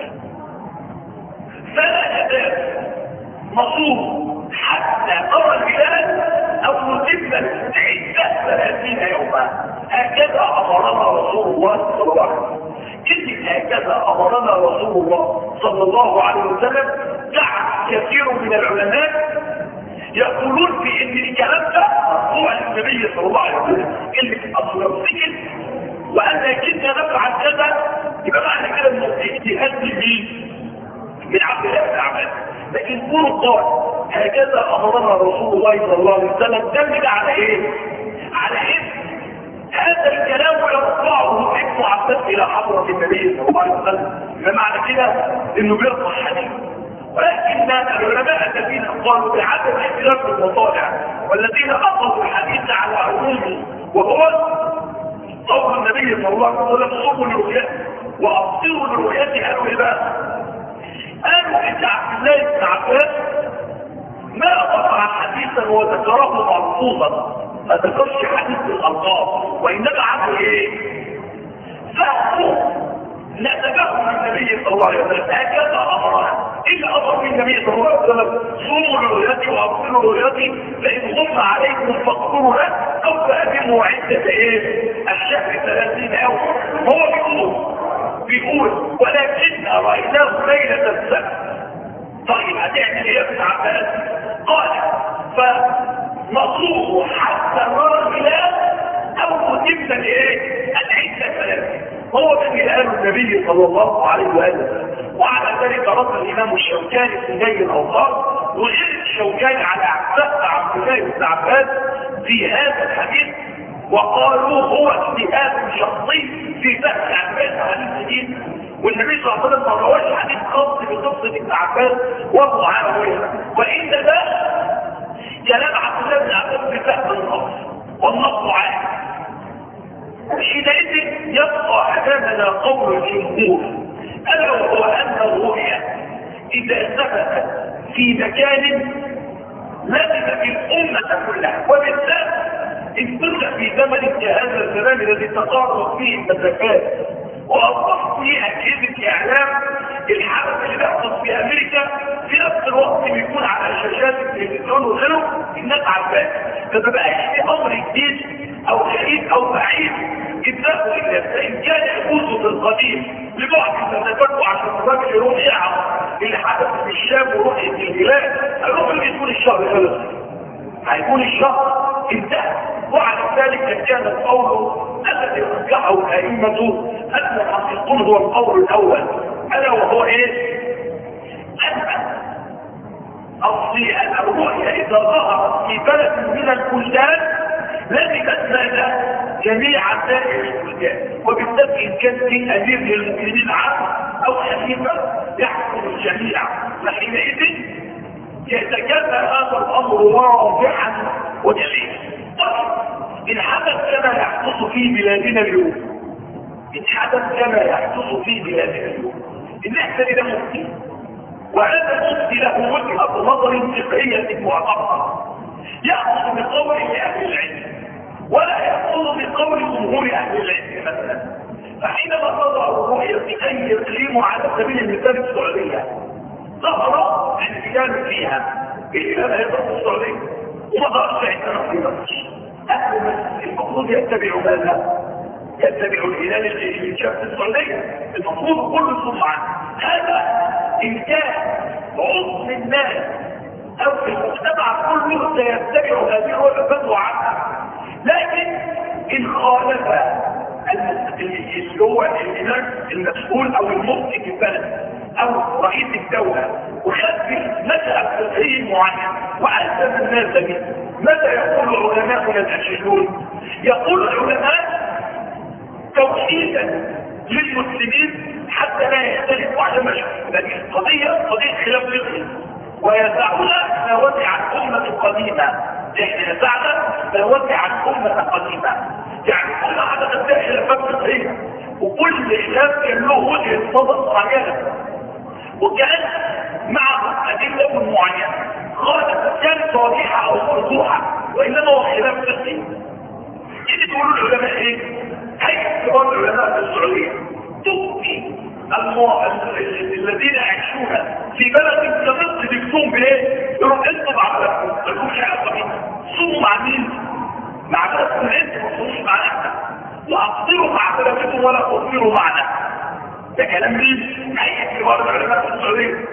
فلا أداء نصوم حتى نرى الهلال أو نتم عدة ثلاثين يوما. هكذا أمرنا رسول الله صلى الله عليه وسلم. كلمة هكذا أمرنا رسول الله صلى الله عليه وسلم دعت كثير من العلماء يقولون في ان الكلام ده مرفوع للنبي صلى الله عليه وسلم، اللي في اصل السجن وان كنا نفعل كذا، يبقى معنى كده انه اجتهاد مين؟ من عبد الله بن عباس. لكن كونه قال هكذا امرنا رسول الله صلى الله عليه وسلم، دل على ايه؟ على ان هذا الكلام يرفعه ابن عباس الى حضره النبي صلى الله عليه وسلم، بمعنى كده انه بيرفع حديث. ولكن العلماء الذين قالوا بعدم اختلاف المطالع والذين اخذوا الحديث على عمومه، وهو قول النبي صلى الله عليه وسلم صوموا لرؤيته وابصروا لرؤيته، قالوا ايه بقى؟ قالوا ان عبد الله بن عباس ما قطع حديثا وذكره ملفوظا، ما ذكرش حديث الالقاب، وانما عمل ايه؟ فهمه نسبه للنبي صلى الله عليه وسلم، هكذا امرنا. الا امر النبي صلى الله عليه وسلم صوموا لرؤيتي وابصروا رؤيتي، فان غم عليكم فاقدروا له او فاتموا عده ايه؟ الشهر ثلاثين يوم. هو بيقول بيقول ولكن رايناه ليله السبت. طيب هتعمل ايه يا ابن عباس؟ قال فنصوم حتى نرى الهلال او نتم الايه؟ العده ثلاثين. هو ده اللي قاله النبي صلى الله عليه وسلم. وعلى ذلك رد الامام الشوكاني في نيل الاوطار وغير الشوكاني على عبد عبد الله بن عباس في هذا الحديث، وقالوا هو اجتهاد شخصي في فهم عباس حديث جديد، والنبي صلى الله عليه وسلم ما رواش حديث خاص بقصه ابن عباس ومعاويه، وان ده كلام عبد الله بن عباس بفهم النص والنص عام. حينئذ يبقى امامنا قول الجمهور، الا وهو ان الرؤيا اذا ثبتت في مكان لازم في الامه كلها، وبالذات ان كنا في زمن كهذا الزمان الذي تقارب فيه المسافات واصبح فيه اجهزه اعلام. الحدث اللي بيحصل في امريكا في نفس الوقت بيكون على شاشات التلفزيون وغيره، الناس عارفاه، فما بقاش في امر جديد او غريب او بعيد جدا. ان كان يجوز في القديم لبعض المسافات عشان الراجل يروح يعرف اللي حدث في الشام ورؤيه الهلال، الراجل بيكون الشهر خلص، هيكون الشهر انتهى. وعلى ذلك كان القول الذي رجحه الائمه ان الحقيقون هو القول الاول، الا وهو ايه؟ ان اصلي الرؤيا اذا ظهرت في بلد من البلدان لازمت ماذا؟ جميع سائر البلدان، وبالذات ان كان في امير للمؤمنين عام او خليفه يحكم الجميع، فحينئذ يتكافى هذا الامر واضحا وجليا. ان حدث كما يحدث في بلادنا اليوم، ان حدث كما يحدث في بلادنا اليوم، ان احنا لنا مفتي، وهذا المفتي له وجهه نظر فقهيه معتبره، ياخذ بقول اهل العلم ولا ياخذ بقول جمهور اهل العلم مثلا. فحينما تضع الرؤيه في اي اقليم، على سبيل المثال السعوديه، ظهر الهلال فيها، الهلال هيبقى في السعوديه وما ظهرش عندنا في مصر، اهل مصر المفروض يتبعوا ماذا؟ يتبعوا الهلال اللي شاف في السعوديه، المفروض كل سمعا. هذا ان كان عضو الناس او في المجتمع كله سيتبع هذه الوجبات عنها، لكن ان خالف اللي هو الامام المسؤول او المفتي في البلد او رئيس الدوله وخد مذهب فقهي معين والزم الناس به، ماذا يقول العلماء يتأشهرون؟ يقول العلماء توحيدا للمسلمين حتى لا يختلفوا على مشهد، لكن القضيه قضيه خلاف فقهي، ويدعون ما وسع الامه القديمه. احنا نسعنا ما وسع الامه القديمه، يعني كل واحده تتبع خلافات فقهيه، وكل خلاف كان له وجهه نظر معينه، وكان معه ادله معينه خالف كانت واضحه او مرجوحه، وانما هو خلاف فقهي. يجي تقولوا العلماء ايه؟ هيئه كبار العلماء في السعوديه تبقي الذين يعيشون في بلد كمصر بيكتون بايه؟ يروح انتوا مع بلدكم، لكم شيء طبيعي، صوموا مع مين؟ مع بلدكم انتوا، ما تصوموش معنا احنا، واقصروا مع بلدكم ولا تقصروا معنا. ده كلام مين؟ هيئه كبار العلماء في السعوديه.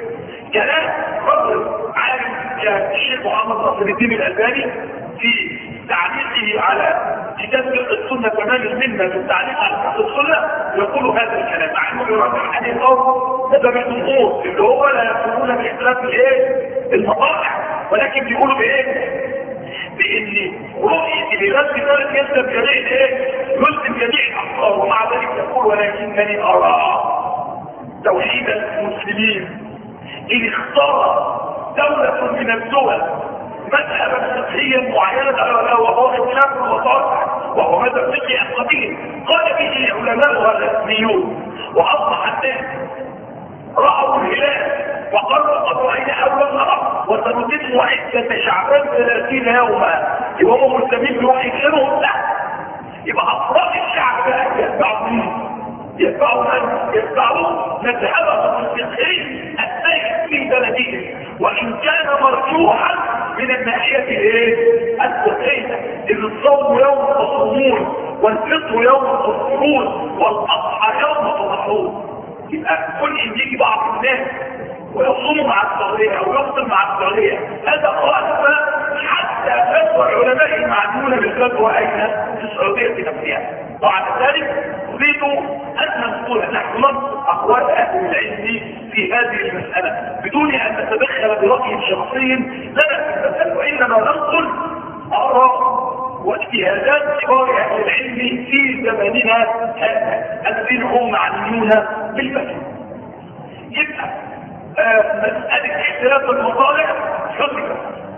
كلام رجل عالم كالشيخ محمد ناصر الدين الألباني في تعليقه على كتاب فقه السنة تمام المنة في التعليق على فقه السنة يقول هذا الكلام مع انه يرجع عن الأرض ده بالنصوص اللي هو لا يقولون باختلاف الايه المطالع، ولكن بيقولوا بايه؟ بان رؤية الإله في ذلك يلزم جميع الايه؟ يلزم جميع الأفكار، ومع ذلك يقول ولكنني أرى توحيد المسلمين إن اختار دولة من الدول مذهبا فقهيا معينا وهو اختلاف المطالع وهو مذهب فقهي قديم قال به علماؤها الرسميون، واصبح الناس راوا الهلال وقالوا قد راينا اول مره وسنتم عده شعبان ثلاثين يوما، يبقى هم مسلمين بوحي غيرهم؟ لا، يبقى افراد الشعب بقى يتبعوا مين؟ يتبعوا من؟ يتبعوا مذهبهم الفقهي السائد في بلدهم، وان كان مرجوحا من الناحية الايه؟ الفقهية، ان الصوم يوم تصومون والفطر يوم تفطرون والاضحى يوم تضحون. يبقى كل ان يجي بعض الناس ويصوموا مع السعودية او يفطر مع السعودية هذا خالف حتى فتوى العلماء المعنون بالفتوى اين في السعودية نفسها. وعلى ذلك اريد ان نقول نحن ننصر اقوال اهل العلم في هذه المسألة بدون ان نتدخل برأي شخصي لنا في المسألة، وانما ننقل اراء واجتهادات كبار اهل العلم في زماننا هذا الذين هم معنيون بالفتوى. يبقى آه مسألة اختلاف المطالع حسبت.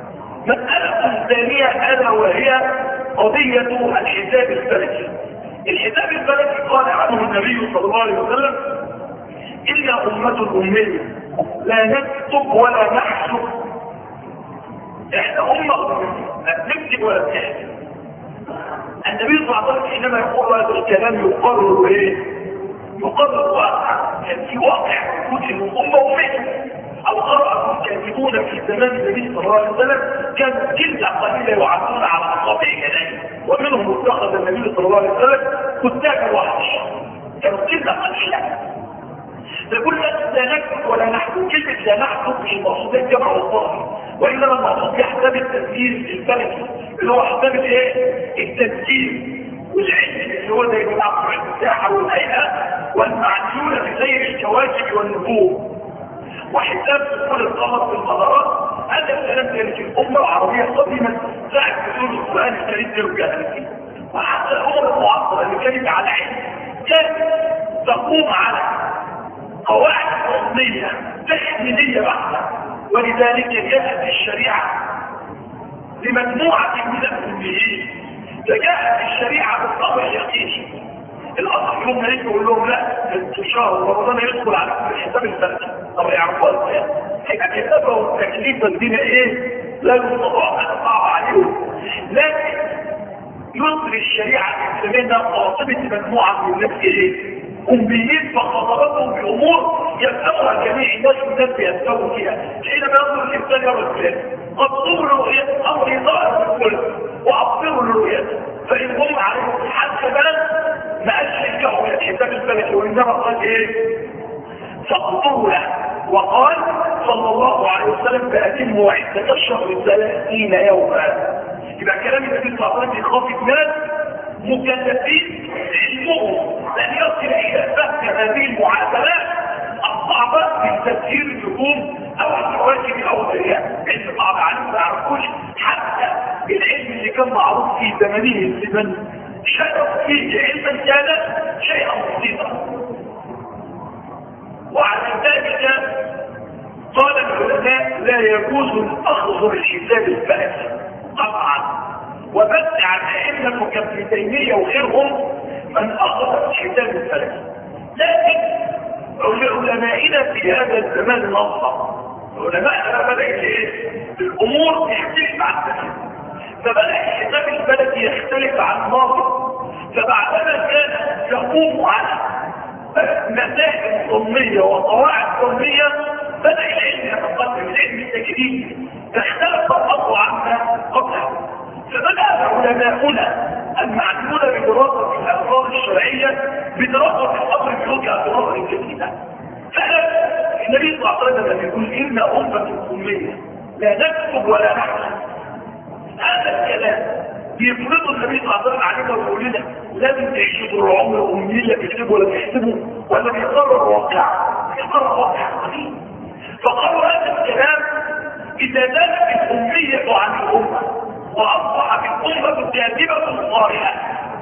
مسألة ثانية الا وهي قضية الحساب الفلكي. الحساب الفلكي قال عنه النبي صلى الله عليه وسلم إلا أمة أمية لا نكتب ولا نحسب. احنا أمة أمية لا نكتب ولا نحسب. النبي صلى الله عليه وسلم حينما يقول هذا الكلام يقرر ايه؟ يقرر واقع، كان في واقع يقول ان الأمة أمية. أو قرأ الكاتبون في زمان النبي صلى الله عليه وسلم كانوا جلدة قليلة يعدون على أصابع يديه، ومنهم اتخذ النبي صلى الله عليه وسلم كتاب وحش، كانوا جلدة قليلة. يقول لك لا نكتب ولا نحكم. كلمة لا نحكم مش المقصود الجمع والظاهر، وإنما المقصود بحساب التسجيل الفلكي اللي هو حساب الايه؟ التسجيل والعلم اللي هو زي بتاع المساحة والهيئة والمعنيون بسير الكواكب والنجوم، وحساب دخول القمر في المدارات. هذا الكلام كان في الأمة العربية قديما ساعة نزول القرآن الكريم للرجال فيه، وحتى الأمم المعاصرة اللي كانت على علم كانت تقوم على قواعد علمية تحليلية بحتة، ولذلك جاءت الشريعة لمجموعة من الأميين، فجاءت الشريعة بالطبع اليقيني. الأصل يوم يجي يقول لهم لا شهر رمضان يدخل على الحساب الفلكي، طب يعرفوا ازاي؟ هيبقى كتابه التكليف الدين ايه؟ لا يستطاع ان يقع عليهم، لكن يصل الشريعه الاسلاميه قاطبه مجموعه من الناس ايه؟ اميين فخطبتهم بامور يفهمها جميع الناس والناس بيتفهموا فيها. حينما ينظر الانسان يرى الكلام قد صبر رؤيته امر ظاهر بالكل وعبروا لرؤيته، فان هم عليهم حتى بلد ما قالش ينجحوا من الحساب الفلكي، وانما قال ايه؟ فاقضوا له، وقال صلى الله عليه وسلم فاتموا عدة الشهر ثلاثين يوما. يبقى كلام النبي صلى الله عليه وسلم يخاطب ناس مكلفين علمهم لن يصل الى فهم هذه المعادلات الصعبه من تسيير النجوم او الكواكب او غيرها. علم صعب عليهم ما يعرفوش حتى العلم اللي كان معروف في زمانه لمن شرف فيه علما كان شيئا بسيطا. وعلى ذلك قال العلماء لا يجوز الاخذ بالحساب الفلكي قطعا، وبدع عن ائمه كابن تيميه وغيرهم من اخذ بالحساب الفلكي. لكن علمائنا في هذا الزمان نصا علماءنا بدأ ايه؟ الامور تختلف عن ذلك، فبدأ الحساب الفلكي يختلف عن الماضي. فبعدما كان يقوم على مسائل ظنية وقواعد ظنية بدأ العلم يتقدم، العلم التجريبي فاختلف الأمر عما قبله. فبدأ علماؤنا المعنون بدراسة الأفكار الشرعية بدراسة الأمر بوجهة نظر جديدة. فعلا النبي صلى الله عليه وسلم يقول إن إنا أمة أمية لا نكتب ولا نحسب. هذا الكلام بيفرضوا النبي صلى الله عليه وسلم علينا ويقول لنا لازم تعيشوا طول العمر أمية بيكتبوا ولا بيحسبوا، ولا بيقرر واقع؟ بيقرر واقع قديم. فقالوا هذا الكلام إذا زادت الأمية عن الأمة وأصبحت الأمة كاذبة صارحة،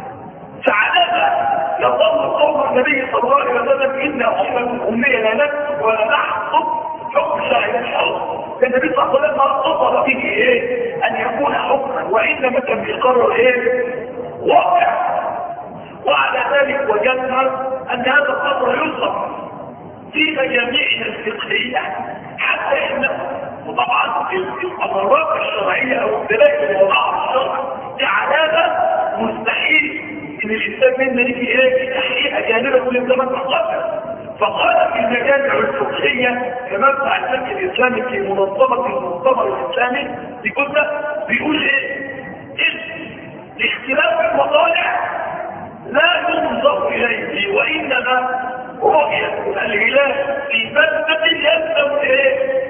فعلامة يظل قول النبي صلى الله عليه وسلم إنا أمة أمية لا نكتب ولا نحسب حكم شاهد الحق. النبي صلى الله عليه وسلم اتصل به ايه؟ ان يكون حكما، وانما كان بيقرر ايه؟ واقع. وعلى ذلك وجدنا ان هذا الامر يصف في مجاميعنا الفقهيه حتى ان وطبعا الامارات الشرعيه او الدلائل اللي وضعها الشرع دي علامه مستحيل ان الانسان منا يجي ايه؟ يحقيقها جانبا كل زمن تقدم. فقال في المجامع الفقهية كمبدأ الفقه الإسلامي في منظمة المؤتمر الإسلامي بيقول بيقول إيه؟ اختلاف المطالع لا ينظر إليه، وإنما رؤية الهلال في بلدة يلزم إيه؟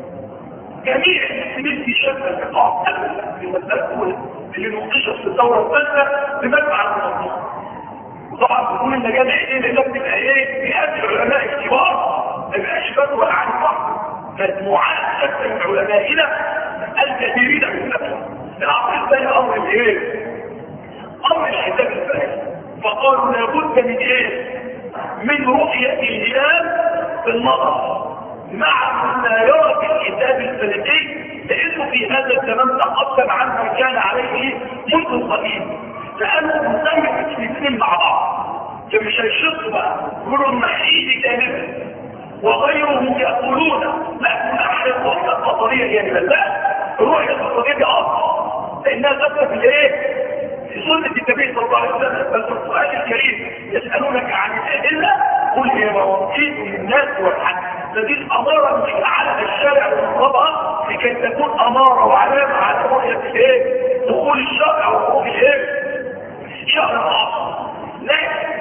جميع المسلمين في شتى النقاط في المسألة الأولى اللي نوقشت في الدورة الثالثة بمجمع المنظمة. طبعا بيكون المجامع ايه اللي بتبقى ايه بيقابل العلماء الكبار ما يبقاش فتوى عن بعض، مجموعات شتى من علمائنا الكثيرين منهم. العقل ده امر الايه؟ امر الحساب الفلكي. فقالوا لابد من ايه؟ من رؤيه الهلال في النظر مع ما يرى في الحساب الفلكي، لانه في هذا الزمان تقدم عن ما كان عليه منذ القديم، لأنه مسمى الاثنين مع بعض. فمش هيشطوا بقى يقولوا المحيدي جانبا وغيرهم يقولون لا نحن الرؤية القطرية جانبا. لا، الرؤية القطرية دي أصلا لأنها ثابتة في الإيه؟ في سنة النبي صلى الله عليه وسلم. بل في القرآن الكريم يسألونك عن الأدلة قل هي مواقيت للناس والحج. هذه الأمارة مش على الشارع والربع لكي تكون أمارة وعلامة على رؤية الإيه؟ دخول الشرع وخروج الإيه؟ شهر العصر. لكن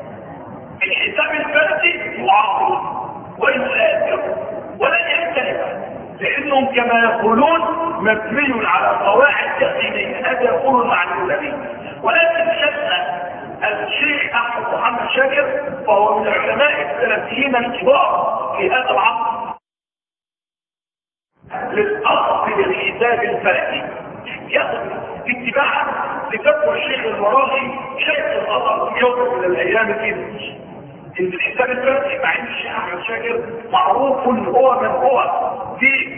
الحساب الفلكي معاصر ويؤثر ولن يختلف، لانهم كما يقولون مبني على قواعد يقينيه. هذا يقول مع العلماء. ولكن شفنا الشيخ احمد محمد شاكر فهو من العلماء السلفيين الكبار في هذا العصر للاصل للحساب الفلكي، ياخذ اتباعا لفتوى الشيخ المراغي شيخ الازهر في يوم من الايام كده ان الحساب الفلكي مع ان الشيخ احمد شاكر معروف هو من هو في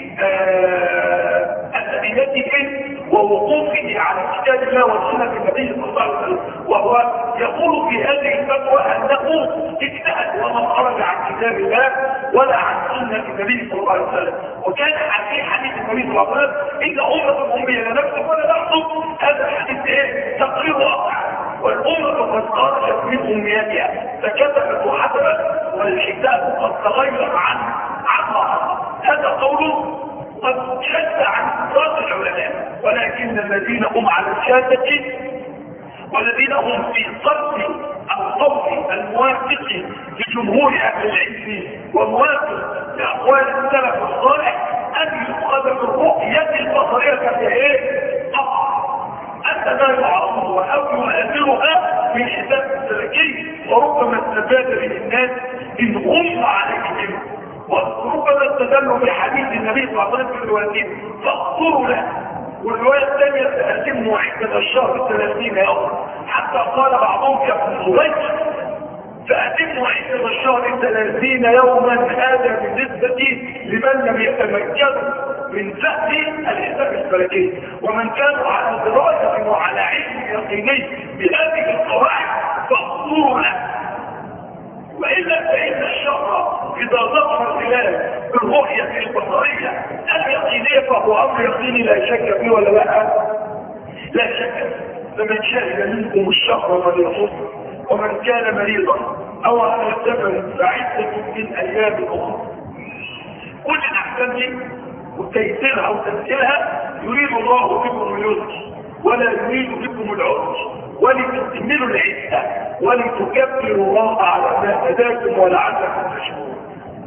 ادبيته ووقوفه على كتاب الله وسنه النبي صلى الله عليه وسلم، وهو يقول في هذه الفتوى انه اجتهد وما خرج عن كتاب الله ولا عن سنه النبي صلى الله عليه وسلم. وكان في حديث النبي صلى الله عليه وسلم ان امه اميه لا نكتب ولا نحسب، هذا الحديث ايه؟ تقرير واقع. والامه قد خرجت من امنياتها فكتبت وحسبت والحساب قد تغير عن عنها. هذا قوله قد شد عن راس العلماء، ولكن الذين هم على الشاذة والذين هم في صرف القول الموافق لجمهور اهل العلم وموافق لاقوال السلف الصالح ان يؤخذ بالرؤيه البصريه كهي ايه؟ أن لا يعرضها أو يؤثرها من حساب السلكي، وربما استفاد للناس إن غم عليهم، وربما استدلوا بحديث النبي صلى الله عليه وسلم في الروايتين فاقصروا له. والرواية الثانية تأتموا عدة الشهر ثلاثين يوما، حتى قال بعضهم يقول وجه فأتموا عدة الشهر ثلاثين يوما. هذا بالنسبة لمن لم يتمكن من فهم الحساب الفلكي، ومن كانوا على دراية وعلى علم يقيني بهذه القواعد فاقصروا له. وإلا فإن الشهر إذا ظهر الهلال بالرؤية البصرية اليقينية فهو أمر يقيني لا شك فيه ولا لا؟ لا شك. فمن شهد منكم الشهر فليصم، ومن كان مريضا أو على سفر فعدة من أيام أخرى. كل الأحكام دي وتيسيرها وتسهيلها يريد الله بكم اليسر ولا يريد بكم العسر، ولتكملوا العزة ولتكبروا الله على ما هداكم ولعلكم تشكرون.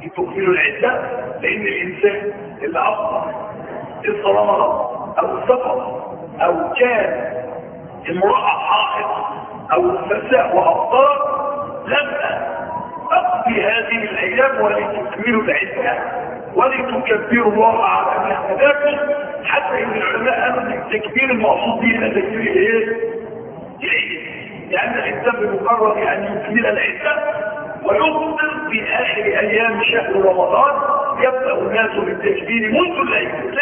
لتكملوا العدة، لأن الإنسان اللي أصبح الصلاة أو السفر أو كان امرأة حائض أو الفساء وأفطار لما أقضي هذه الأيام ولتكملوا العدة ولتكبروا الله على ما هداكم. حتى إن العلماء قالوا إن التكبير المقصود به هنا تكبير إيه؟ العيد، لأن الإنسان بمجرد أن يكمل العدة ويفطر في آخر أيام شهر رمضان يبدأ الناس بالتكبير منذ الليل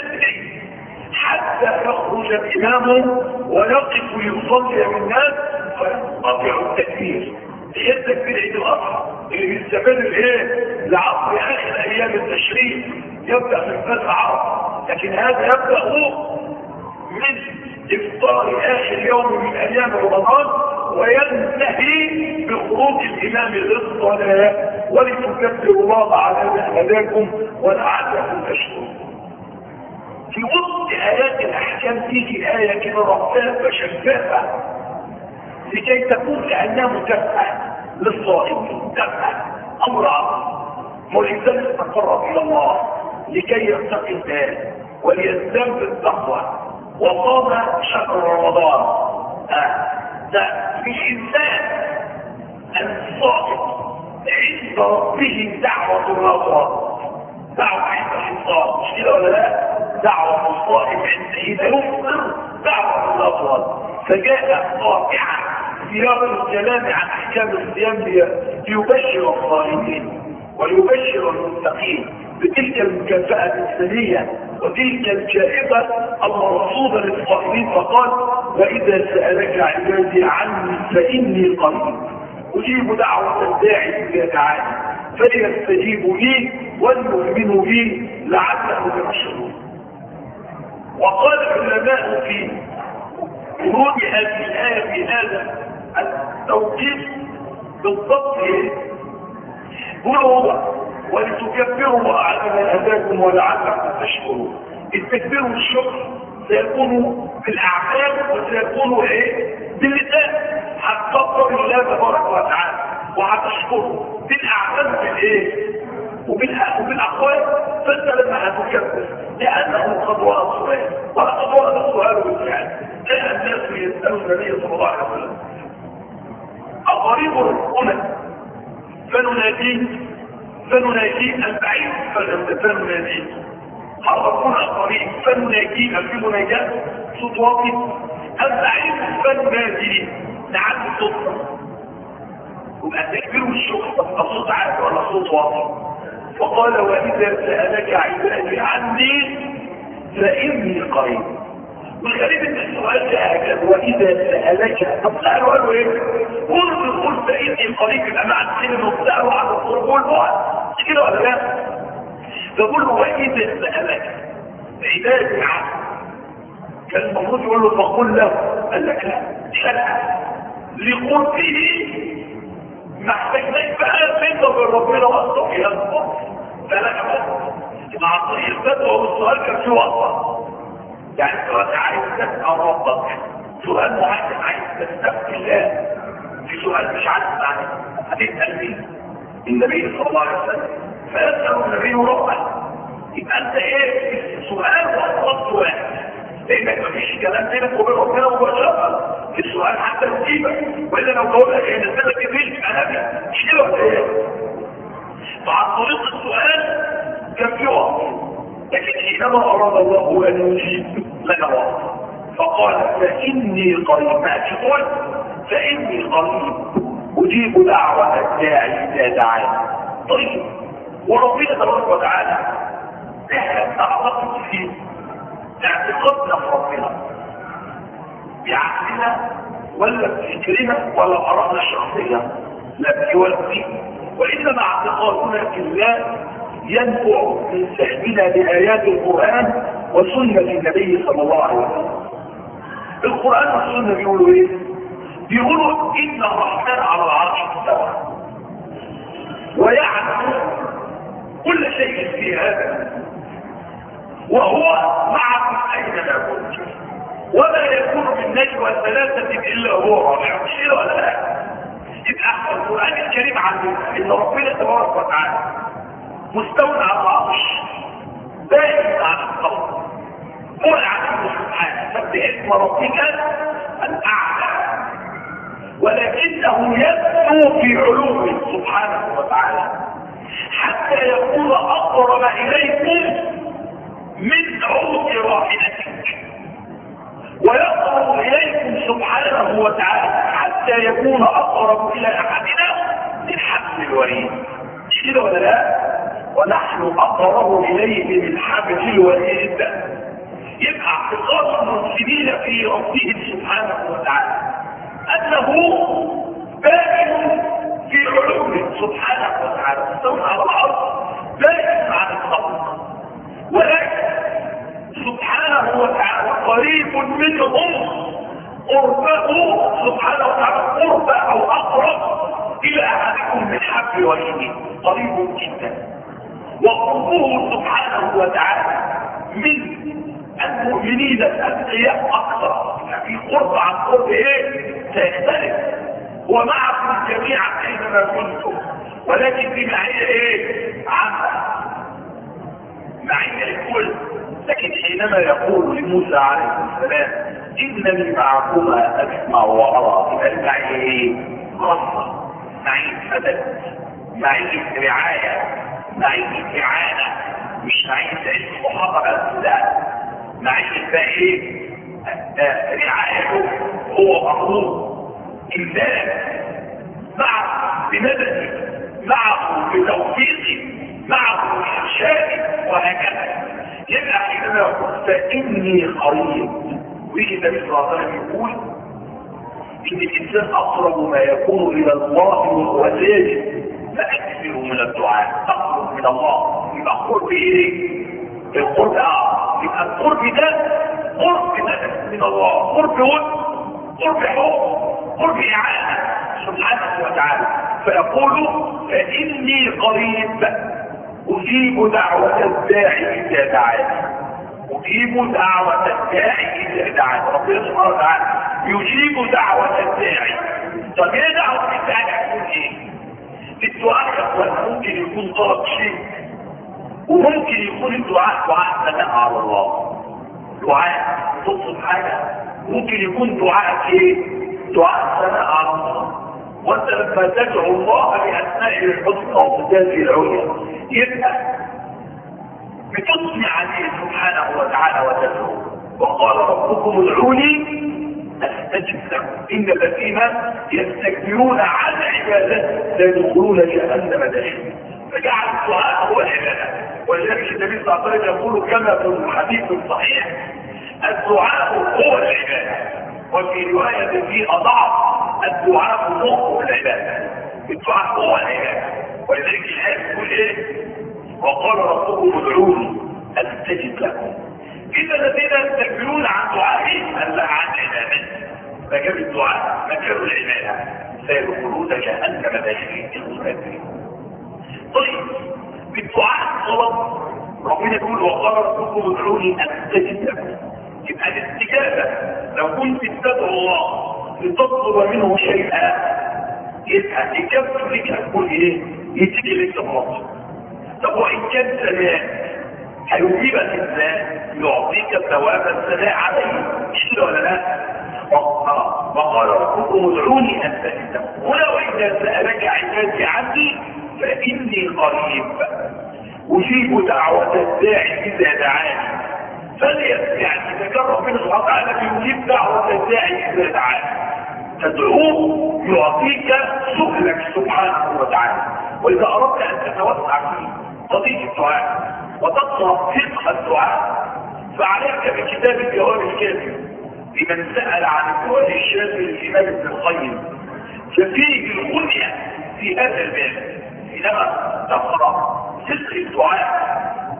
حتى يخرج الإمام ويقف يصلي بالناس فينقطع التكبير. هي التكبير عيد الأضحى اللي بيستمر الايه لعصر آخر أيام التشريق، يبدأ من فتح عرفة، لكن هذا يبدأ من إفطار آخر يوم من أيام رمضان وينتهي بخروج الإمام للصلاة ولتكبروا الله على ما هداكم ولعلكم تشكرون. في وسط آيات الأحكام تيجي آية كده رفافة شفافة لكي تكون كأنها مكافأة للصائمين، مكافأة أمر عظيم والإنسان يتقرب إلى الله لكي يرتقي البال وليزداد بالتقوى وصام شهر رمضان. آه. ده الإنسان الصائم عند ربه دعوة الرغبة، دعوة عند الإنسان مش كده ولا لا؟ دعوة الصائم عند إذا يفطر دعوة الرغبة. فجاء قاطعا سياق الكلام عن أحكام الصيام ليبشر الصائمين ويبشر المتقين بتلك المكافأة الإنسانية وتلك الجائزة المرصودة للصائمين. فقال: وإذا سألك عبادي عني فإني قريب أجيب دعوة الداعي إذا دعاني فليستجيبوا لي وليؤمنوا بي لعلهم يرشدون. وقال العلماء في ورود هذه الآية في هذا التوقيت بالضبط قولوا ولتكبروا الله على ما هداكم ولعلكم تشكرون. التكبير والشكر سيكون بالاعمال وسيكون ايه باللسان، هتكبر الله تبارك وتعالى وهتشكره بالاعمال بالايه وبالاقوال. فانت لما هتكبر لانه قد ورد سؤال ولقد ورد السؤال بالفعل. كان الناس يسالون النبي صلى الله عليه وسلم: اقريب الامم فنناديه فنناديه البعيد فنناديه حرفنا قريب فنناديه في مناجاه صوت واطي البعيد فنناديه نعد صوتنا. وبقى التكبير والشكر صوت عالي ولا صوت واطي؟ فقال: واذا سالك عبادي عني فاني قريب. والغريب ان السؤال ده هكذا واذا سالك، طب سالوا قالوا ايه؟ قلت قلت فاني قريب يبقى مع الكلمه وسالوا على القرب والبعد مش كده ولا لا؟ فقول له واذا سالك عبادي عني كان المفروض يقول له فقل له، قال لك لا شرع لقربه ما احتاجناش بقى بينه وبين ربنا واسطه في هذا فلا مع طريق الفتوى والسؤال كان فيه واسطه. يعني سؤال عايز تسأل ربك سؤال معين عايز تستفتي الله في سؤال مش عارف معنى هتسأل مين؟ النبي صلى الله عليه وسلم. فيسأل النبي ربك يبقى انت ايه سؤال واسطه سؤال لانك مفيش كلام بينك وبين ربنا مباشره في السؤال حتى تجيبك، والا لو قلت لك ان السنه كبير يبقى نبي مش كده ولا ايه؟ فعن طريق السؤال كان في وقت، لكن حينما اراد الله ان يجيب لنا وقت فقال: فاني قريب. ما تقول فاني قريب اجيب دعوه الداعي اذا دعاني. طيب وربنا تبارك وتعالى احنا نعتقد فيه اعتقادنا في ربنا بعقلنا ولا بفكرنا ولا بارائنا الشخصيه؟ لا بيولي، وانما اعتقادنا في الله ينبع من فهمنا لايات القران وسنه النبي صلى الله عليه وسلم. القران والسنه بيقولوا ايه؟ بيقولوا ان الرحمن على العرش استوى ويعلم كل شيء في هذا وهو معكم اينما كنتم وما يكون من نجوى ثلاثه الا هو رابعهم. مش كده ولا لا؟ يبقى القران الكريم عن ان ربنا تبارك وتعالى مستوى على العرش دائم على الخلق هو العليم سبحانه. سبح اسم ربك الاعلى، ولكنه يبدو في علومه سبحانه وتعالى حتى يكون اقرب اليكم من عود راحلتك، ويقرب اليكم سبحانه وتعالى حتى يكون اقرب الى احدنا من حبل الوريد. كده ولا لا؟ ونحن اقرب اليه من حبل الوريد. يبقى اعتقاد المسلمين في ربهم سبحانه وتعالى انه بائن في علومه سبحانه وتعالى مستوى على الارض بائن عن الخلق، ولكن سبحانه وتعالى قريب منهم قربه سبحانه وتعالى قرب او اقرب الى احدكم من حبل وريده، قريب جدا. وقربه سبحانه وتعالى من المؤمنين الاتقياء اكثر، يعني قرب عن قرب ايه سيختلف. ومعكم جميعا اينما كنتم، ولكن دي معيه ايه عامه، معيه الكل. لكن حينما يقول لموسى عليه السلام انني معكما اسمع وارى، يبقى المعيه ايه خاصه، معيه مدد، معيه رعايه، معيه اعانه، مش معيه علم محاضره، لا معيه بقى ايه رعايته هو مطلوب امداد معه بمدده، معه بتوفيقه، معه بارشاده، وهكذا. يبقى حينما يقول فاني قريب، ويجي النبي صلى الله عليه وسلم يقول ان الانسان اقرب ما يكون الى الله وهو ساجد فاكثر من الدعاء، اقرب من الله. يبقى قرب ايه؟ القرب اه يبقى القرب ده قرب من الله، قرب ود، قرب حب، قرب اعانه سبحانه وتعالى. فيقول فاني قريب اجيب دعوه الداعي اذا دعاني، اجيب دعوه الداعي اذا دعاني. ربنا سبحانه وتعالى يجيب دعوه الداعي. طب ايه دعوه الداعي؟ تكون ايه؟ الدعاء ممكن يكون طلب شيء، وممكن يكون الدعاء دعاء ثناء على الله، دعاء تطلب حاجه، ممكن يكون دعاء ايه؟ دعاء ثناء على الله. وانت لما تدعو الله باسمائه الحسنى وصفاته العليا يبقى بتثني عليه سبحانه وتعالى وتدعو. وقال ربكم ادعوني استجب لكم ان الذين يستكبرون عن عبادتي سيدخلون جهنم داخلين. فجعل الدعاء هو العباده، ولذلك النبي صلى الله عليه وسلم يقول كما في الحديث الصحيح الدعاء هو العباده، وفي روايه في اضعف الدعاء هو العباده. الدعاء هو العباده، ولذلك الايه تقول ايه؟ وقال ربكم ادعوني استجب لكم. إذا الذين يستكبرون عن دعائي ألا عن عبادتي، فجاب الدعاء مكان العبادة سيدخلون جهنم داخلين الكافرين. طيب بالدعاء الطلب ربنا يقول وقال ربكم ادعوني استجب لكم. يبقى الاستجابة لو كنت تدعو الله لتطلب منه شيئا يبقى اجابته لك هتكون ايه؟ يتيجي لك بمصر. طب وان كان سماء هيجيبك ازاي؟ يعطيك ثواب الثناء عليه، مش ولا لا؟ وقال ربكم ادعوني استجب لكم. ولو اذا سالك عبادي عني فاني قريب اجيب دعوه الداعي اذا دعاني. فليعني اذا كان ربنا سبحانه وتعالى يجيب دعوه الداعي اذا دعاني تدعوه يعطيك سؤلك سبحانه وتعالى. واذا اردت ان تتوسع في قضيه الدعاء وتقرأ فقه الدعاء فعليك بكتاب الجواب الكافي لمن سأل عن الدعاء الشافي للإمام ابن القيم، ففيه الغنية في هذا الباب حينما تقرأ فقه الدعاء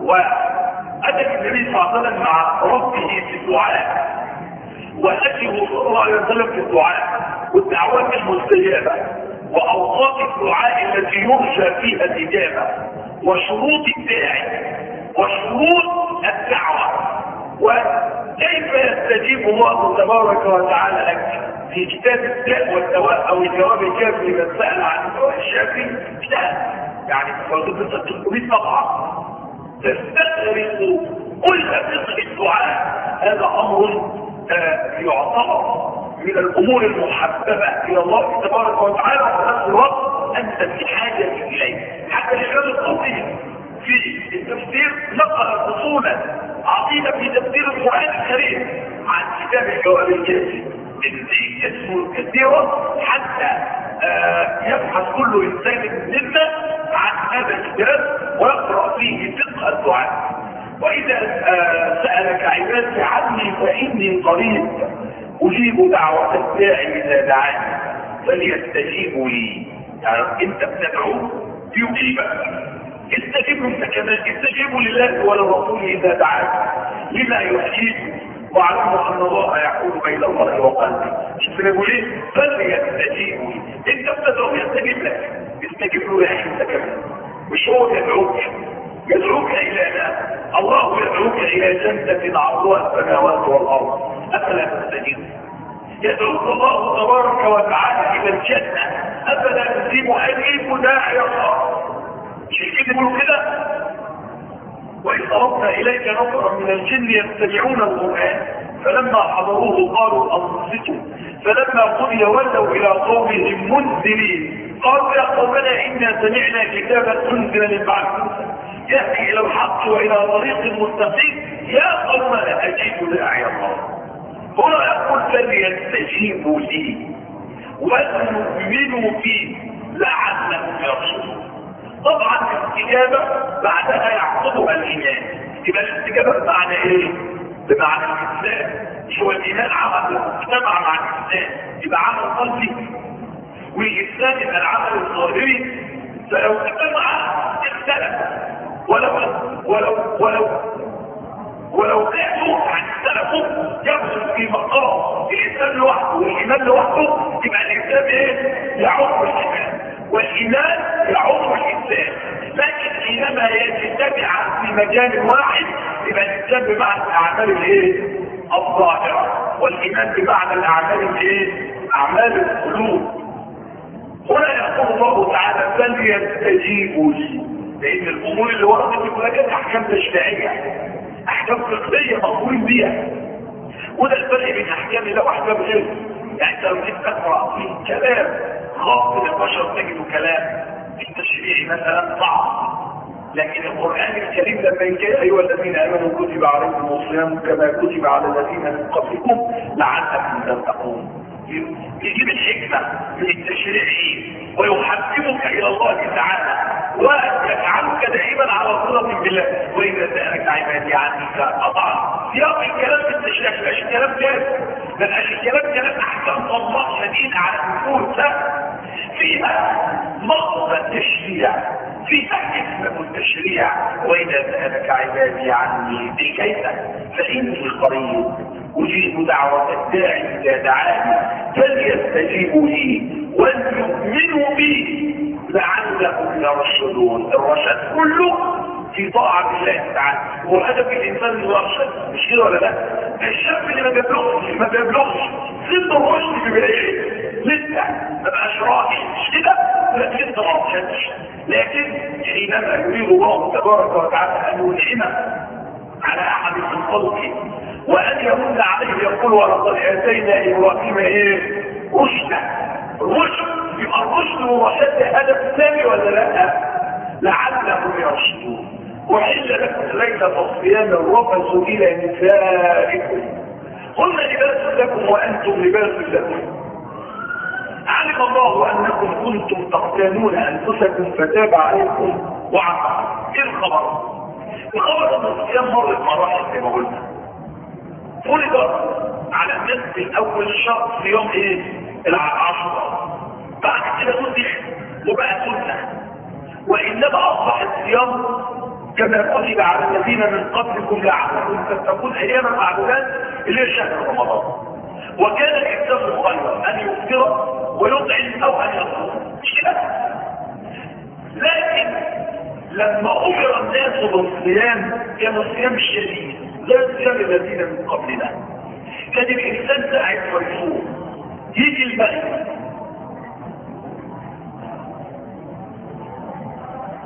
وأدب النبي صلى الله عليه وسلم مع ربه في الدعاء، وأدبه صلى الله عليه وسلم في الدعاء والدعوات المستجابة وأوقات الدعاء التي يرجى فيها الإجابة وشروط الداعي وشروط الدعوة وكيف يستجيب الله تبارك وتعالى لك في كتاب الداء والدواء او الجواب الكافي لمن سأل عن الدواء الشافي. لا يعني فرضت ثلاثمائة طبعا تستغرق كل فقه الدعاء. هذا امر آه يعتبر من الامور المحببه الى الله تبارك وتعالى، وفي نفس الوقت انت في حاجه اليه. حتى الامام القرطبي في التفسير نقل فصولا عظيمه في تفسير القران الكريم عن كتاب الجواب الكافي اللي اسمه كثيرا، حتى آه يبحث كل انسان منا عن هذا الكتاب ويقرا فيه فقه الدعاء. واذا آه سالك عبادي عني فاني قريب اجيب دعوه الداعي اذا دعاني فليستجيبوا لي. يعني انت بتدعو يجيبك، استجيبوا انت كمان، استجيبوا لله وللرسول اذا دعاك لما يحييكم واعلموا ان الله يحول بين المرء وقلبه. استجيبوا ليه؟ فليستجيبوا لي. انت بتدعو يستجيب لك، استجيب له يا اخي انت كمان. مش هو يدعوك، يدعوك الى الله، يدعوك الى جنة عرضها السماوات والارض افلا تستجيب؟ يدعوك الله تبارك وتعالى الى الجنة افلا تجيب؟ اجيب داعي الله. مش كده يقولوا كده؟ وإذ صرفنا إليك نفرا من الجن يستمعون القرآن فلما حضروه قالوا أنصتوا فلما قضي ولوا إلى قومهم منذرين قالوا يا قومنا إنا سمعنا كتابا أنزل من بعد يهدي إلى الحق وإلى طريق مستقيم يا قومنا أجيبوا داعي الله. هنا يقول فليستجيبوا لي وليؤمنوا بي لعلهم يرشدون. طبعا الاستجابة بعدها يعقدها الإيمان. يبقى الاستجابة بمعنى ايه؟ بمعنى الإسلام. مش هو الإيمان عمل مجتمع مع الإسلام يبقى عمل قلبي، والإسلام يبقى العمل الظاهري. فلو اجتمع اختلف، ولو ولو ولو ولو كانوا عن اختلفوا يبذل في مقام الإسلام لوحده والإيمان لوحده، يبقى الإسلام ايه؟ يعود الإيمان، والإيمان يعود الإسلام. لكن حينما يجتمع في مجال واحد يبقى الإسلام بمعنى الأعمال الايه؟ الظاهرة، والإيمان بمعنى الأعمال الايه؟ أعمال القلوب. هنا يقول الله تعالى فليستجيبوا لي، لأن الأمور اللي وردت في المجال أحكام تشريعية، أحكام فقهية مأمورين بيها، وده الفرق بين أحكام الله وأحكام غيره. يعني أنت لو جيت تقرأ في كلام خاص بالبشر تجد كلام التشريعي مثلا صعب، لكن القرآن الكريم لما يجي أيها الذين آمنوا كتب عليكم الصيام كما كتب على الذين من قبلكم لعلكم تتقون، يجيب الحكمة من التشريعي ويحببك إلى الله تعالى ويجعلك دائما على صلة بالله. وإذا سألك عبادي عني فطبعا سياق الكلام في التشريع مش كلام جاهز، بل الكلام كلام أحكام الله شديدة على النفوس فيها مقصد التشريع، في حكمة التشريع. وإذا سألك عبادي عني بكيف فإني قريب أجيب دعوة الداعي إذا دعاني فليستجيبوا لي وليؤمنوا بي لعلهم يرشدون. الرشد كله في طاعة الله تعالى، وهدف الإنسان الرشد مش كده ولا لا؟ الشاب اللي ما بيبلغش ما بيبلغش سن الرشد بيبقى ايه؟ لسه ما بقاش راجل مش كده؟ لكن لسه ما رشدش. لكن حينما يريد الله تبارك وتعالى أن ينعم على أحد من خلقه وأن يمن عليه يقول ولقد آتينا إبراهيم إيه؟ رشدا. الرشد يبقى الرشد والرشد هدف ثاني ولا لا؟ لعلهم يرشدون. وحل لكم ليلة الصيام الرفث إلى نسائكم هن لباس لكم وأنتم لباس لكم علم الله أنكم كنتم تختانون أنفسكم فتاب عليكم وعفى. إيه الخبر؟ الخبر أن الصيام مرت مراحل زي ما قلنا. فرض على الناس في أول الشهر في يوم إيه؟ العاشوراء، بعد كده نسخ وبقى سنة، وإنما أصبح الصيام كما كتب على الذين من قبلكم لعلكم تتقون أياما معدودات اللي هي شهر رمضان. وكان الإنسان خيرا أن يفطر ويطعم أو أن يصوم مش كده؟ لكن لما أمر الناس بالصيام كان الصيام الشديد لا الصيام الذين من قبلنا. كان الإنسان قاعد ويصوم يجي المغرب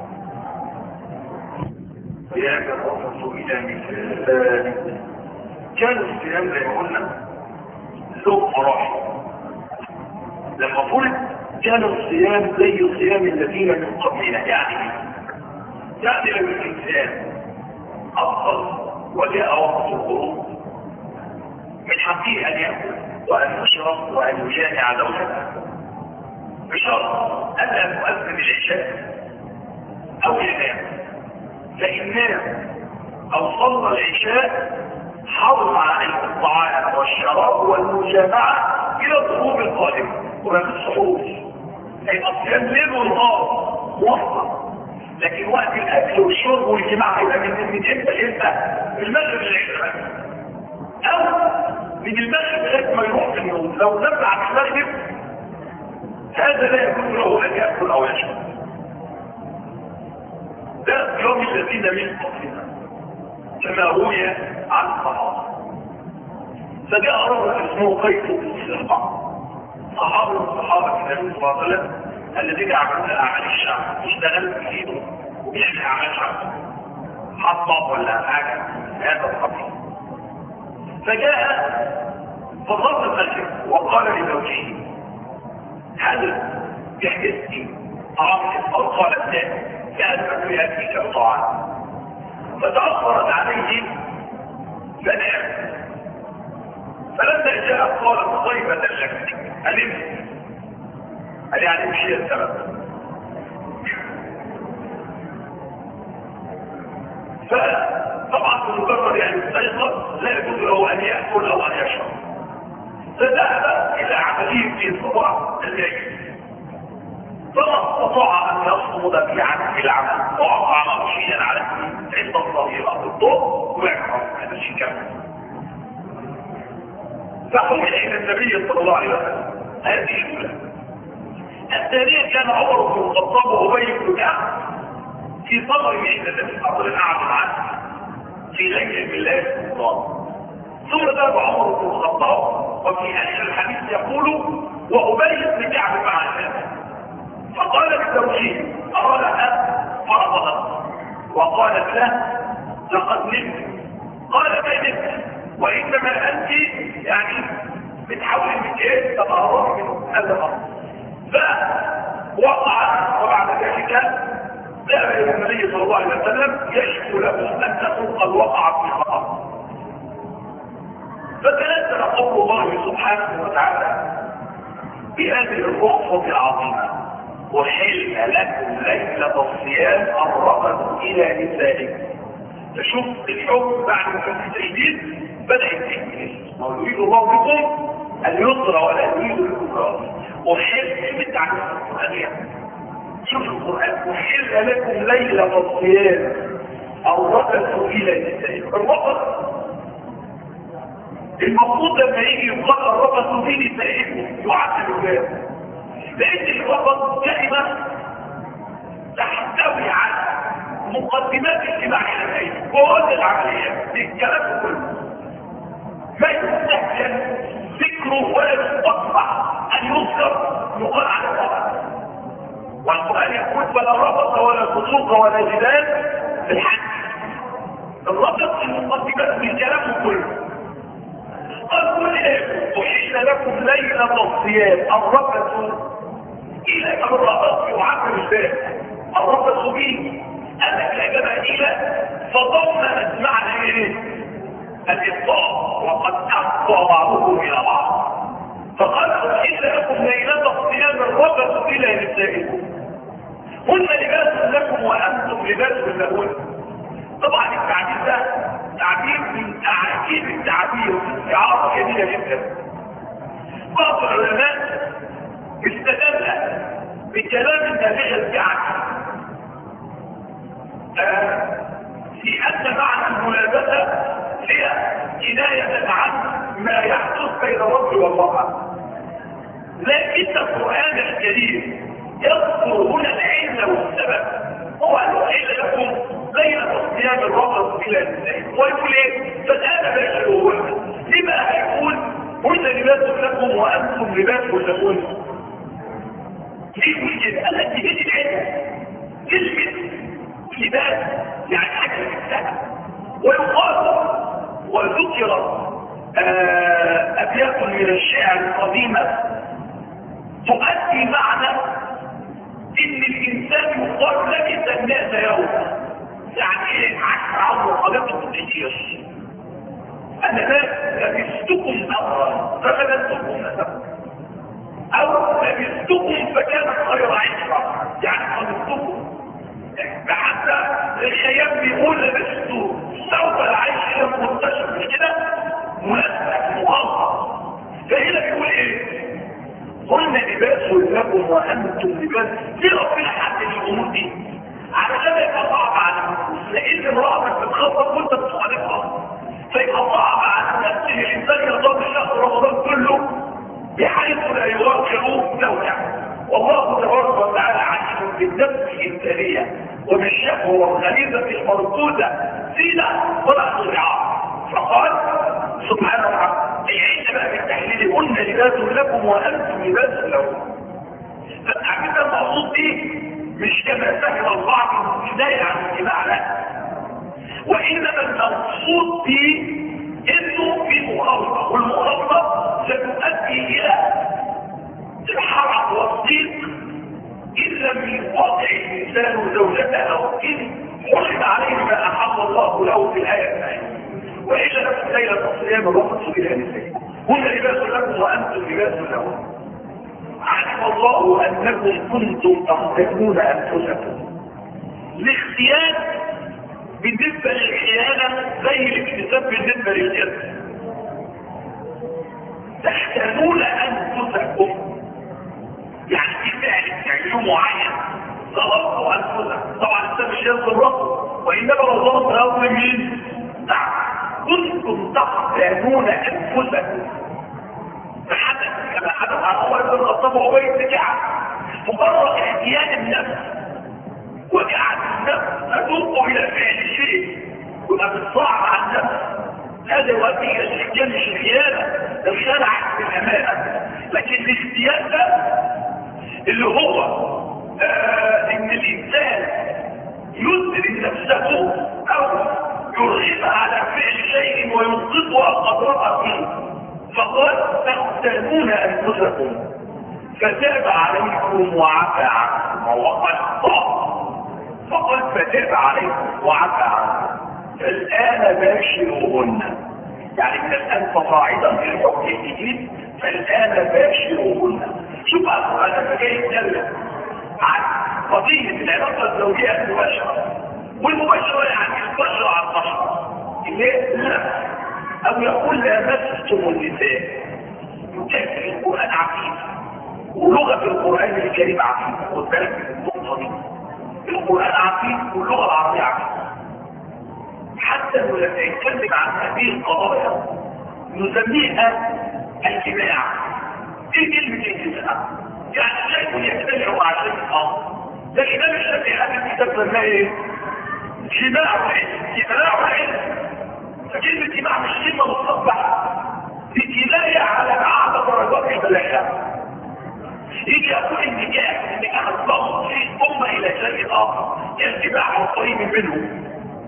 الصيام الرفض الى مثال. كان الصيام زي ما قلنا له مراحل. لما قلت كان الصيام زي صيام الذين من قبلنا، يعني يعني لو الانسان افضل وجاء وقت الغروب من حقه ان ياكل وان يشرب وان يجامع زوجته بشرط الا تؤذن العشاء او ينام. فان نام او صلى العشاء حرم عليه الطعام والشراب والمجامعه الى الغروب القادم وما في السحور. هيبقى الصيام ليل ونهار موفق، لكن وقت الاكل والشرب والجماع هيبقى من من امتى لامتى؟ من المغرب للعشاء او من المغرب لغايه ما يروح في النوم. لو نام بعد المغرب هذا لا يكون له ان ياكل او يشرب. ده يوم الذين من قبلنا كما روي عن الصحابه. فجاء رجل اسمه قيس بن سلمة، صحابي من صحابه النبي صلى الله عليه وسلم الذين يعملون اعمال الشعب، اشتغل في ايده وبيعمل اعمال شعب، حطب ولا حاجه هذا القبيل. فجاء فضل المسجد وقال لزوجه هل جهزتي طعام الافطار؟ قالت لا، كانك ياتيك الطعام. فتاثرت عليه فنام. فلما جاء قالت طيبه لك علمت، قال يعني مش هي السبب. فطبعا بمجرد يعني استيقظ لا يجوز له ان ياكل او ان يشرب. فذهب الى عمليه في صباح الليل، فما استطاع ان يصمد في عمل العمل وقع مغشيا عليه عند الصغيره بالضوء ويعرف هذا الشيء كامل. فحمل الى النبي صلى الله عليه وسلم. هذه الاولى. الثانيه كان عمر بن الخطاب وابي بن كعب في صدر عند النبي صلى الله عليه وسلم في ليله من ليالي رمضان. ثم ذهب عمر بن الخطاب وفي اخر الحديث يقول وابي بن كعب مع الناس، فقال لزوجه ارادها فرضها وقالت له لقد نمت. قال ما نمت وانما انت يعني بتحاولي من ايه تتهربي من هذا الامر. فوقع وبعد ذلك ذهب الى النبي صلى الله عليه وسلم يشكو له انه قد وقع في خطأ. فتنزل قول الله سبحانه وتعالى بهذه الرخصة العظيمة وحل لكم ليلة الصيام الرفث إلى نسائكم. تشوف الحكم بعد التشديد بدأ التكميل. يريد الله بكم اليسر ولا يريد الكفر. وحل من تعليم القرآن. شوف القرآن وحل لكم ليلة الصيام الرفث إلى نسائكم. الرفث المفروض لما يجي يقال الرفث في نسائكم يعد الولاد، لأن الرفث كلمة تحتوي على مقدمات اجتماع العملية ووزن العملية بالكلام كله. ما يستحسن ذكره ولا يستطبع أن يذكر يقال على الرفث. والقرآن يقول فلا رفث ولا فسوق ولا جدال في الحج. الرفث المقدمات بالكلام كله. قال ايه احل لكم ليلة الصيام الرفث الى الرفث يعبر الباب الرفث به انك اجابه الى فضمنت معنى ايه الافطار وقد افضى بعضكم الى بعض. فقال احل لكم ليلة الصيام الرفث الى نسائكم هن لباس لكم وانتم لباس لهن. طبعا التعبير ده تعبير من تعجيب التعبير واستعارة جميلة جدا. بعض العلماء استدل بكلام النبي الكعب في أن معنى الملابسة هي كناية عن ما يحدث بين الرجل والمرأة. لكن القرآن الكريم يذكر هنا العلة والسبب. هو أن أحل لكم ليلة الصيام الرفث إلى النساء ويقول إيه؟ فالآن باشروهن. لما هيقول هن لباس لكم وأنتم لباس لهن؟ ليه كده؟ قال لك دي العلة. كلمة لباس يعني حاجة عندها. ويقال وذكر ابيات من الشعر القديمه تؤدي معنى ان الانسان يقال لبس الناس يوما، يعني ايه؟ عشر عمر خلقكم كتير، انا لبستكم امرا فخلقتكم نسبا، او لبستكم فكانت خير عشرة، يعني خلقتكم. حتى الخيام بيقول لبستوه سوف العيش الى منتشر مش كده مناسبة مغلقة. فهنا بيقول ايه؟ قلنا لباس لكم وانتم لباس. ليه ربنا حدد الامور دي؟ علشان يبقى صعب على النفوس، لان امرأتك بتخطط وانت بتخالفها، فيبقى صعب على النفس ان الانسان يرضى شهر رمضان كله بحيث لا يواقعوا زوجه. والله تبارك وتعالى عليم بالنفس الانسانيه وبالشهوه والغريزه المردوده فينا ولا ضياع. فقال سبحانه وتعالى العيش بقى بالتحليل قلنا لباس لكم وانتم لباس لهم. فالتعبير المقصود به مش كما سهل البعض البدايه عن الاتباع، لا، وانما المقصود به انه في مخالطه، والمخالطه ستؤدي الى الحرق والضيق ان لم يوقع الانسان زوجته او ان حرم عليه ما احل الله له في الايه الثانيه. والا لكم ليله الصيام الرفث الى نسائكم هن لباس لكم وانتم لباس لهم. علم الله انكم كنتم تختارون انفسكم. الاختيار بالنسبه للخيانه زي الاكتساب بالنسبه للجد. تختارون انفسكم يعني في فعل تعملوه معين ظلمتوا انفسكم. طبعا انت مش يظلم ربك وانما لو ظلمت ربك مين؟ نعم. كنتم تختارون انفسكم فحدث كما حدث عن عمر بن الخطاب وابي بن كعب. مجرد احتيال النفس وجعل النفس تدوق الى فعل شيء ويبقى بتصعب على النفس. هذا يؤدي الى الاحتيال مش الخيانه، الخيانه عكس الامانه. لكن الاحتيال ده اللي هو آه ان الانسان يسري نفسه او يرغب على فعل شيء وينقذها قدرها فيه. فقال تختارون انفسكم فتاب عليكم وعفى عنكم. وقد فقال فتاب عليكم وعفى عنكم فالان باشروهن، يعني من الان فصاعدا في الحكم الجديد فالان باشروهن. شوف انا جاي اتكلم عن قضيه العلاقه الزوجيه المباشره، والمباشره يعني البشره على البشره ليه؟ لا، او يقول لامستم النساء. يكفر القران عقيده ولغه القران الكريم عقيده. خد بالك من النقطه دي، القران عقيده واللغه العربيه عقيده. حتى انه لما يتكلم عن هذه القضايا نسميها الجماع. ايه كلمه الجماع؟ يعني شيء يجتمع مع شيء اخر. ده الامام الشافعي هذا الكتاب سماه ايه؟ جماع العلم. جماع العلم. فكلمه جماع مش كلمه مصطلحه، دي كنايه على اعلى درجات البلاغه. يجي يقول النكاح النكاح الضغط في ثم الى شيء اخر الجماع القريب منه.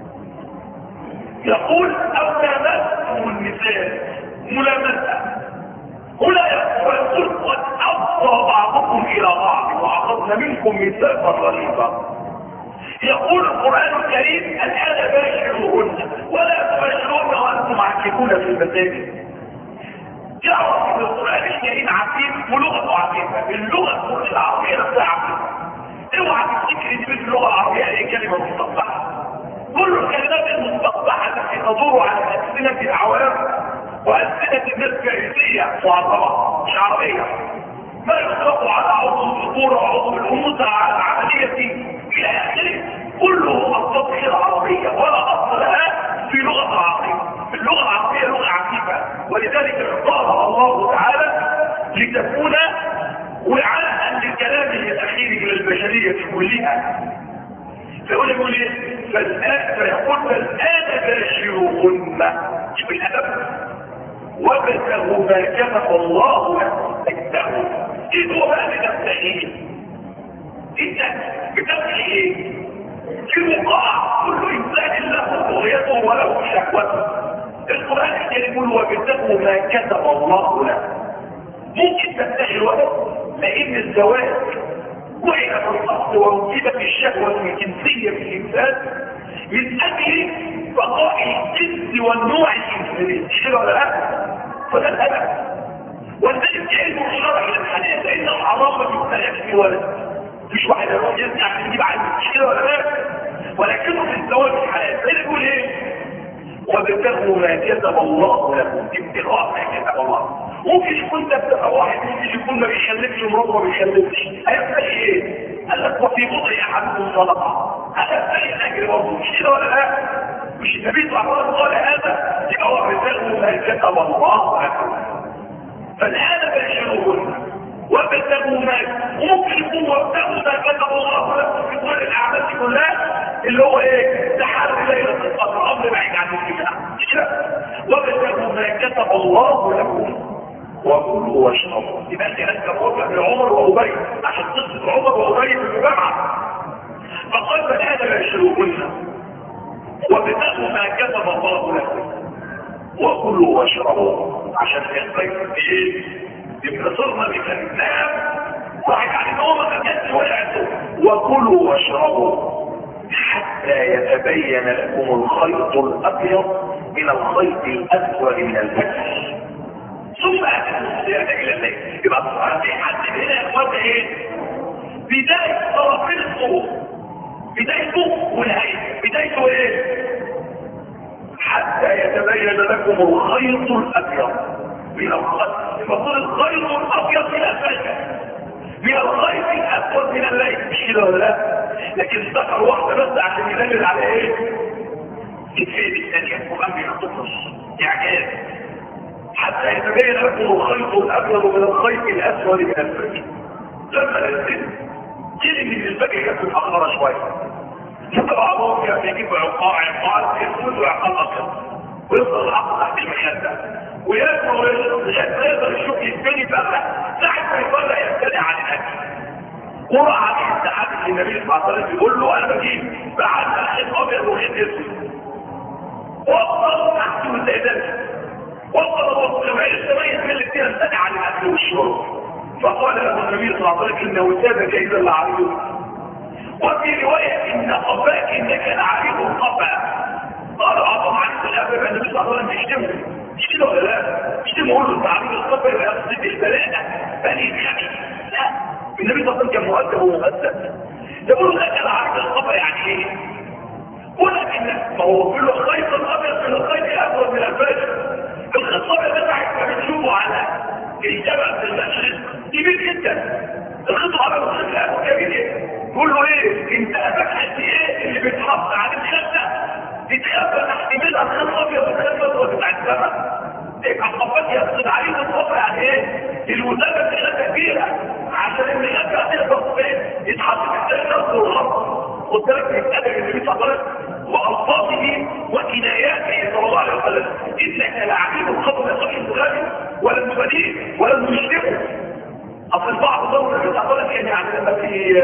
يقول او لامستم النساء ملامسه. هنا يقول قد افضى بعضكم الى بعض واخذنا منكم ميثاقا غليظا. يقول القران الكريم الان باشروهن ولا تباشرون وانتم عاكفون في المساجد. يعرف ان القران الكريم عقيم ولغته عقيمه. اللغه العربيه نفسها عقيمه. اوعى تفتكر ان اللغه العربيه هي كلمه مستقبحه. كل الكلمات المستقبحه التي تدور على السنه العوام والسنه الناس كارثيه معظمه مش عربيه. ما يطلق على عضو الذكور وعضو الانوثه على العمليه الى اخره كله اصوات غير عربيه ولا اصل لها في لغه العربيه. اللغه العربيه لغه عفيفه ولذلك اختارها الله تعالى لتكون وعاء لكلامه الاخير الى البشريه كلها. فيقول يقول ايه؟ فيقول فالان باشروهن. شوف الادب وابتغوا ما كتب الله لكم ابتغوا. ايه هو بقى بتبتغي؟ انت بتبتغي ايه؟ في الوقاع كل انسان له بغيته وله شهوته. القران الكريم يقول وابتغوا ما كتب الله له. ممكن تبتغي الولد لان الزواج وإلى الأصل ووجدت الشهوة الجنسية في الإنسان من أجل بقاء الجنس والنوع الإنساني. حلو ولا لا؟ فده الهدف. والذلك علم الشرع للحنان لأن الحرام ما يكفي ولد. مش واحد يروح يرجع عشان يجيب عنه. حلو ولا لا؟ ولكنه في الزواج الحلال. ده يقول إيه؟ وابتغوا ما كتب الله لكم. ابتغاء ما كتب الله. ممكن يكون ده بتبقى واحد ممكن يكون ما بيخلفش ومراته ما بيخلفش. هيبقى ايه؟ قال لك وفي بضع احدكم صدقه. هذا اي اجر برضه مش كده ولا لا؟ مش النبي صلى الله عليه وسلم قال هذا يبقى هو بيبتغوا ما كتب الله لكم. فالان باشروهن وابتغوا ما وممكن يكون وابتغوا ما كتب الله لكم في كل الاعمال كلها اللي هو ايه؟ تحري ليله القدر امر بعيد عن الجماعه. وابتغوا ما كتب الله لكم وكلوا واشربوا. يبقى انت انت قلت لعمر وابي عشان تصل عمر وابي في الجامعه. فقال فالان باشروهن وابتغوا ما كتب الله لكم وكلوا واشربوا عشان يستيقظ ايه؟ يبقى صرنا بكلام واحد على نوم ما كانش وقعته. وكلوا واشربوا حتى يتبين لكم الخيط الابيض من الخيط الاسود من الفجر ثم اتوا الصيام الى الليل. يبقى الصيام بيحدد هنا يا اخوان ايه؟ بدايه طرفين الصوم، بدايته ونهايته. بدايته ايه؟ حتى يتبين لكم الخيط الابيض من الخيط. المفروض الخيط الابيض من الفجر من الخيط الاسود من الليل. مش كده ولا لا؟ لكن ذكر واحده بس عشان يدلل على ايه؟ الفيد الثانيه القران بيختص اعجاز. حتى يتبين لكم الخيط الابيض من الخيط الاسود من الفجر. لما نزل كلمه من الفجر كانت متاخره شويه. بعضهم كان بيجيب عقاع عقار يسود وعقار ابيض ويفضل العقل تحت المخده وياكل ويشرب لغايه يقدر يشوف يتبني بقى ساعه ما يطلع يبتدي عن الاكل. قرأ عليه التحدث النبي صلى الله عليه وسلم بيقول له انا بجيب بعد خيط ابيض وخيط اسود وافضل تحت وزيدات وافضل وصل لو عيش تميز من الاثنين ابتدي عن الاكل والشرب. فقال له النبي صلى الله عليه وسلم انه تاب جيدا لعريض. وفي روايه ان قفاك انك لعريض قفا. قال عظم عن الابد النبي صلى الله عليه وسلم يشتمه. مش كده ولا لا؟ يشتمه يقول له تعريض القفا يبقى يقصد البلاءه بني الخبيث. لا، النبي صلى الله عليه وسلم كان مؤدب ومؤدب. يقول لك العرض الخطأ يعني ايه؟ ولكن ما هو كل الخيط الابيض من الخيط الاسود من الفجر. الخطأ بتاعك ما بتشوفه على الجبل في المشرق كبير جدا. الخيط الابيض والخيط الاسود كبير جدا. يقول له ايه؟ انت ابحث ايه اللي بيتحط على الخده تتخبى تحت منها الخيط الابيض والخيط الاسود بتاع السماء. يبقى الخطأ يقصد عليه الخطأ يعني ايه؟ الوزاره بتاعتها كبيره عشان ان الخطأ تقدر ايه؟ يتحط في الشرق والغرب. خد بالك من الادب اللي بيتحضر والفاظه وكناياته صلى الله عليه وسلم. انك لعبيد الخطأ يا صاحبي الغالي ولا المبادئ ولا المشرك. اصل البعض ضروري بيتحضر يعني لما في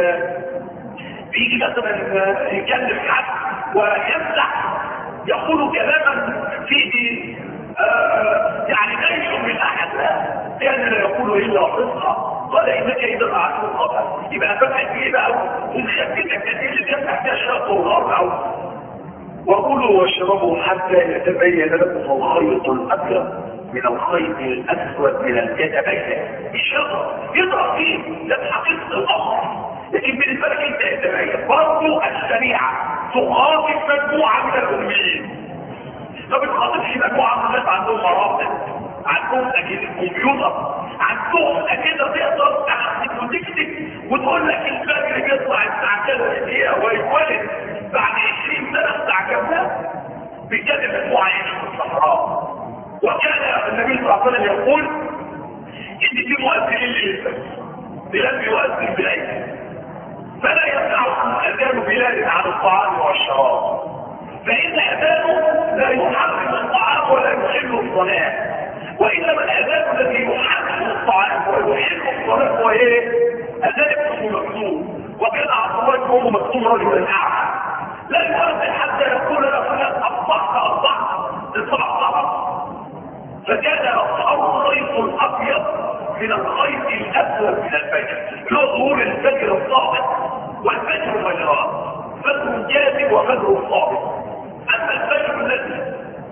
بيجي مثلا يكلم حد ويمزح يقول كلاما فيه آه يعني لا يشعر من احد كان لا يقول الا قصه. قال انك اذا اعطيت الخطا يبقى فتح فيه بقى ومشككك كثير اللي كان تحتها شرط والغرب. وكلوا واشربوا حتى يتبين لكم الخيط الابيض من الخيط الاسود من الجدبين. الشرط يضرب فيه ده حقيقه الامر. لكن بالنسبه لك انت يتبين برضه الشريعه تخاطب مجموعه من الاميين. ما بتخاطبش مجموعه من الناس عندهم مرافق عندهم اجهزه كمبيوتر عندهم اجهزه تقدر تحسب وتكتب وتقول لك الفجر بيطلع الساعه كذا دقيقه ويتولد بعد عشرين سنه الساعه كذا. بيتكلم مجموعه في الصحراء. وكان النبي صلى الله عليه وسلم يقول ان في مؤذن للفجر بلاد يؤذن بالليل فلا يمنعكم اذان بلاد عن الطعام والشراب فان اذانه لا يحرم الطعام ولا يحل الصلاه. وانما الاذان الذي يحرم الطعام ويحل الصلاه هو ايه؟ اذان ابن مكتوم. وكان عبد الله بن ام مكتوم رجلا اعمى لا يؤذن حتى يقول له فلان اصبحت اصبحت اصبحت. فكان الخيط الابيض من الخيط الاسود من الفجر، له ظهور الفجر الصادق والفجر فجران، فجر كاذب وفجر صادق. اما الفجر الذي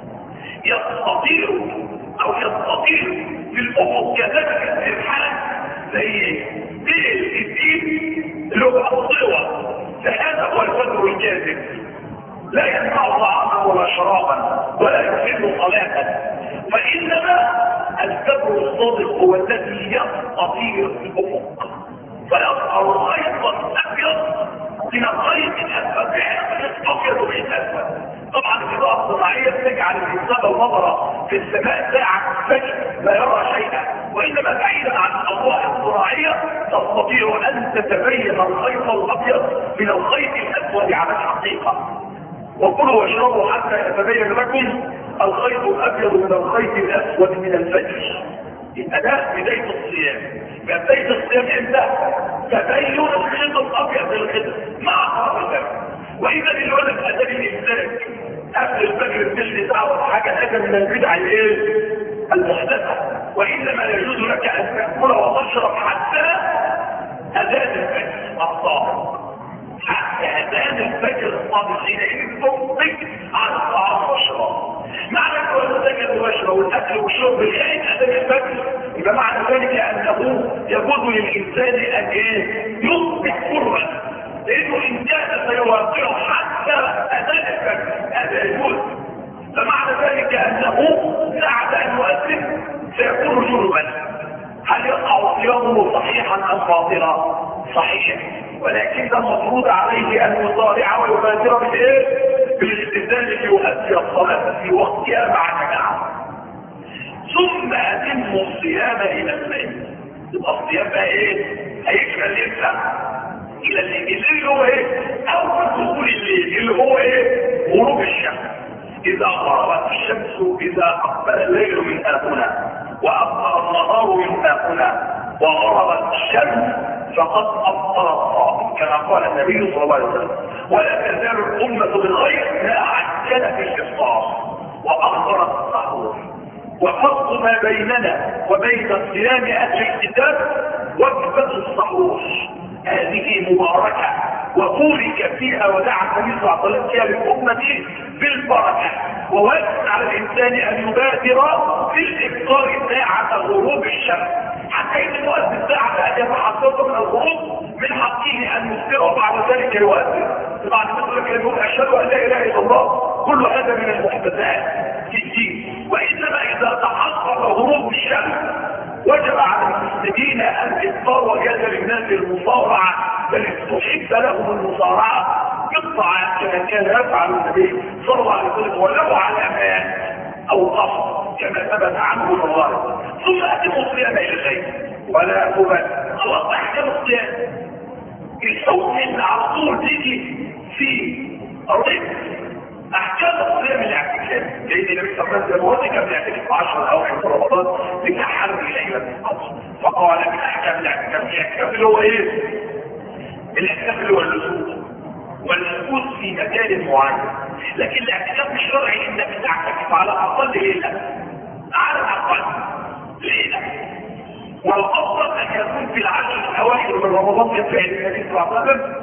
يستطير او يستطير في الافق كذلك السرحان زي بيل الدين اللي هو الضوء، فهذا هو الفجر الكاذب، لا ينفع طعاما ولا شرابا ولا يفيد صلاة. فإنما الفجر الصادق هو الذي يستطير في الافق فيظهر خيطا ابيض من الخيط الاسود، ابيض من الاسود. طبعا الاضاءه الصناعيه بتجعل الانسان النظر في السماء ساعه فجر لا يرى شيئا، وانما بعيدا عن الاضواء الصناعيه تستطيع ان تتبين الخيط الابيض من الخيط الاسود على الحقيقه. وكلوا واشربوا حتى يتبين لكم الخيط الابيض من الخيط الاسود من الفجر. يبقى ده بدايه الصيام. بدايه الصيام امتى؟ تبين الخيط الابيض للخيط مع طرف الفجر. واذا الولد اتى الانسان قبل الفجر بتشري ساعه حاجه هذا من البدع الايه؟ المحدثه. وانما يجوز لك ان تاكل وتشرب حتى اذان الفجر الصادق، حتى اذان الفجر الصادق حينئذ تنطق على الطعام والشراب. معنى ان السكن والشرب والاكل والشرب لغايه اذان الفجر، يبقى معنى ذلك انه يجوز للانسان ان يصبح حرا، لانه ان كان سيواقعه حتى اذان الفجر هذا يجوز. فمعنى ذلك انه بعد ان يؤذن سيكون جنبا. هل يقع صيامه صحيحا ام باطلا؟ صحيح، ولكن المفروض عليه ان يصارع ويبادر بالايه؟ بالاستئذان ليؤدي الصلاه في وقتها مع جماعه. ثم اتم الصيام الى الليل. يبقى الصيام بقى ايه؟ هيكمل امتى؟ الى الليل. الليل هو ايه؟ اول دخول الليل اللي هو ايه؟ غروب الشمس. اذا غربت الشمس، اذا اقبل الليل من هنا وأبطل النهار من هنا وغربت الشمس فقد أبطل الصائم، كما قال النبي صلى الله عليه وسلم. ولا تزال الأمة بغير ما عجل في الإفطار وأخر السحور. وفرق ما بيننا وبين صيام أهل الكتاب وجبة السحور، هذه مباركة وبورك فيها ودعا النبي صلى الله عليه وسلم فيها للأمة بالبركة. وواجب على الإنسان أن يبادر في الإفطار ساعة غروب الشمس، حتى إن المؤذن ساعة أن يتحقق من الغروب من حقه أن يفطر بعد ذلك يؤذن. طبعا مثل كان يقول أشهد أن لا إله إلا الله، كل هذا من المحدثات في الدين. وإنما إذا تحقق غروب الشمس وجب على المسلمين الإفطار، وجاز للناس المصارعة، بل استحب لهم المصارعة قطعا كما كان يفعل النبي صلى الله عليه وسلم ولو على امان او قصد كما ثبت عنه صلى الله عليه وسلم. ثم اتم الصيام الى الليل ولا تبت. خلاص احكام الصيام الحكم اللي على طول تيجي في الرزق. احكام الصيام الاعتكاف، لان النبي صلى الله عليه وسلم كان بيعتكف عشر او عشرين رمضان بتحرر ليله القدر، فقال من احكام الاعتكاف الاعتكاف اللي هو ايه؟ الاعتكاف اللي هو اللزوم والمكوث في مكان معين. لكن الاعتكاف مش شرعي انك تعتكف على اقل ليله، على الاقل ليله. والافضل ان يكون في العشر الاواخر من رمضان كفعل النبي صلى الله عليه وسلم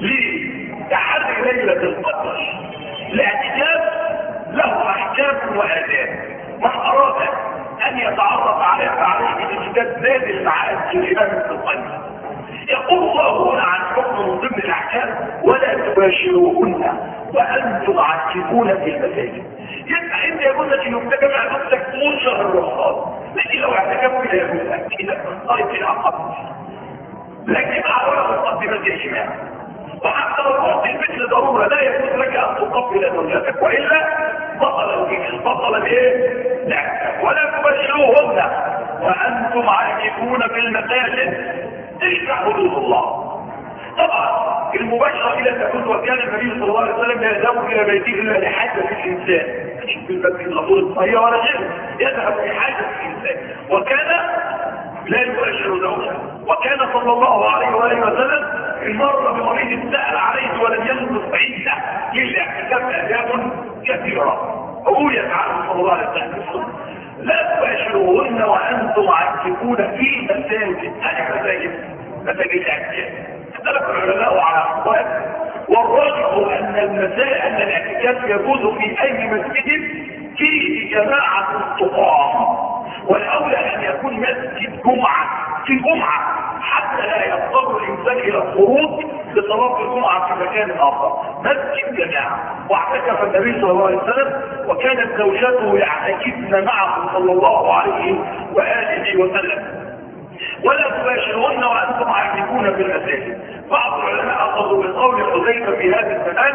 لتحري ليله القدر. الاعتكاف له احكام واداب، من اراد ان يتعرف عليه فعليه بكتاب زاد المعاد للامام ابن القيم. يقول الله هنا عن حكم من ضمن الاحكام ولا تباشروهن وانتم عاكفون في المساجد. يبقى انت يقول لك انه تجمع نفسك طول شهر رمضان، لكن لو اعتكفت لا يجوز لك انك تنطلق الى عقب، لكن مع ولا مقدمه الجماع. وحتى لو رحت البيت لضروره لا يجوز لك ان تقبل زوجتك، والا بطل الجماع، بطل الايه؟ الاعتكاف. ولا تباشروهن وانتم عاكفون في المساجد، تلك حدود الله. طبعا المباشرة الى تكون، وكان النبي صلى الله عليه وسلم لا يذهب الى بيته الا لحاجة الانسان، مش بالباب الغفور الصحية ولا غيره، يذهب لحاجة الانسان. وكان لا يباشر زوجه وكان صلى الله عليه وآله وسلم المرة بمريض سأل عليه ولم ينقص عدة إلا اعتكاف أيام كثيرة. هو يفعل صلى الله عليه وسلم لا تباشروهن وأنتم عاكفون في مساجد، أي مساجد؟ مساجد الاعتكاف. اختلف العلماء على أقوال، والراجح أن المساجد أن الاعتكاف يجوز في أي مسجد فيه جماعة تقام، والأولى أن يكون مسجد جمعة في جمعة حتى لا يضطر الإنسان إلى الخروج لصلاة الجمعة في مكان آخر، مسجد جماعة. واعتكف النبي صلى الله عليه وسلم وكانت زوجته يعتكفن معه صلى الله عليه وآله وسلم. ولا تباشرون وأنتم عاكفون في المساجد. بعض العلماء أخذوا بقول حذيفة في هذا الزمان،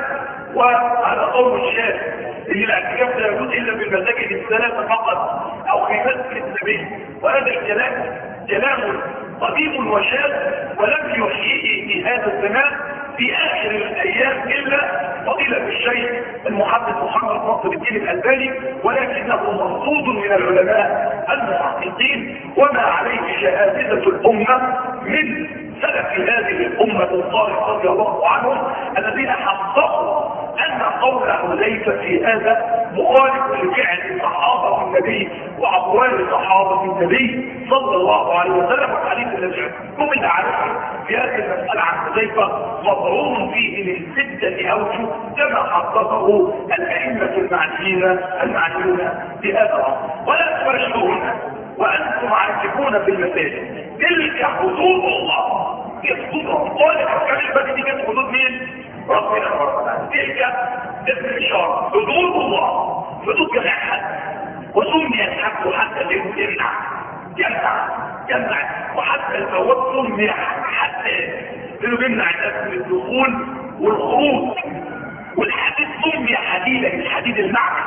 وهذا قول الشاذ ان الاعتكاف لا يجوز الا في المساجد الثلاثه فقط او في مسجد النبي، وهذا الكلام كلام قديم وشاذ ولم يحييه في هذا الزمان في اخر الايام الا فضيلة الشيخ المحدث محمد ناصر الدين الألباني، ولكنه مرصود من العلماء المحققين وما عليه شهادة الأمة من سلف هذه الأمة الصالح رضي الله عنهم الذين حققوا أن قول حذيفة في هذا مخالف لفعل صحابة النبي وأقوال صحابة النبي صلى الله عليه وسلم. والحديث الذي قمنا عليه في هذه المسألة عن حذيفة مضعون فيه من ستة أوجه كما حققه الأئمة المعنيين المعنيون بهذا الأمر. ولا تباشرون وأنتم عاكفون في المساجد، تلك حدود الله يحدودها. قال الكلمة دي كانت حدود مين؟ ربنا سبحانه وتعالى. تلك اسم الإشارة حدود الله، حدود جميع حد، وسمي الحد حتى يمنع يمنع يمنع وحتى الفوات سمي حتى انه يمنع الناس من الدخول والخروج. والحديد سمي حديدا من حديد المعنى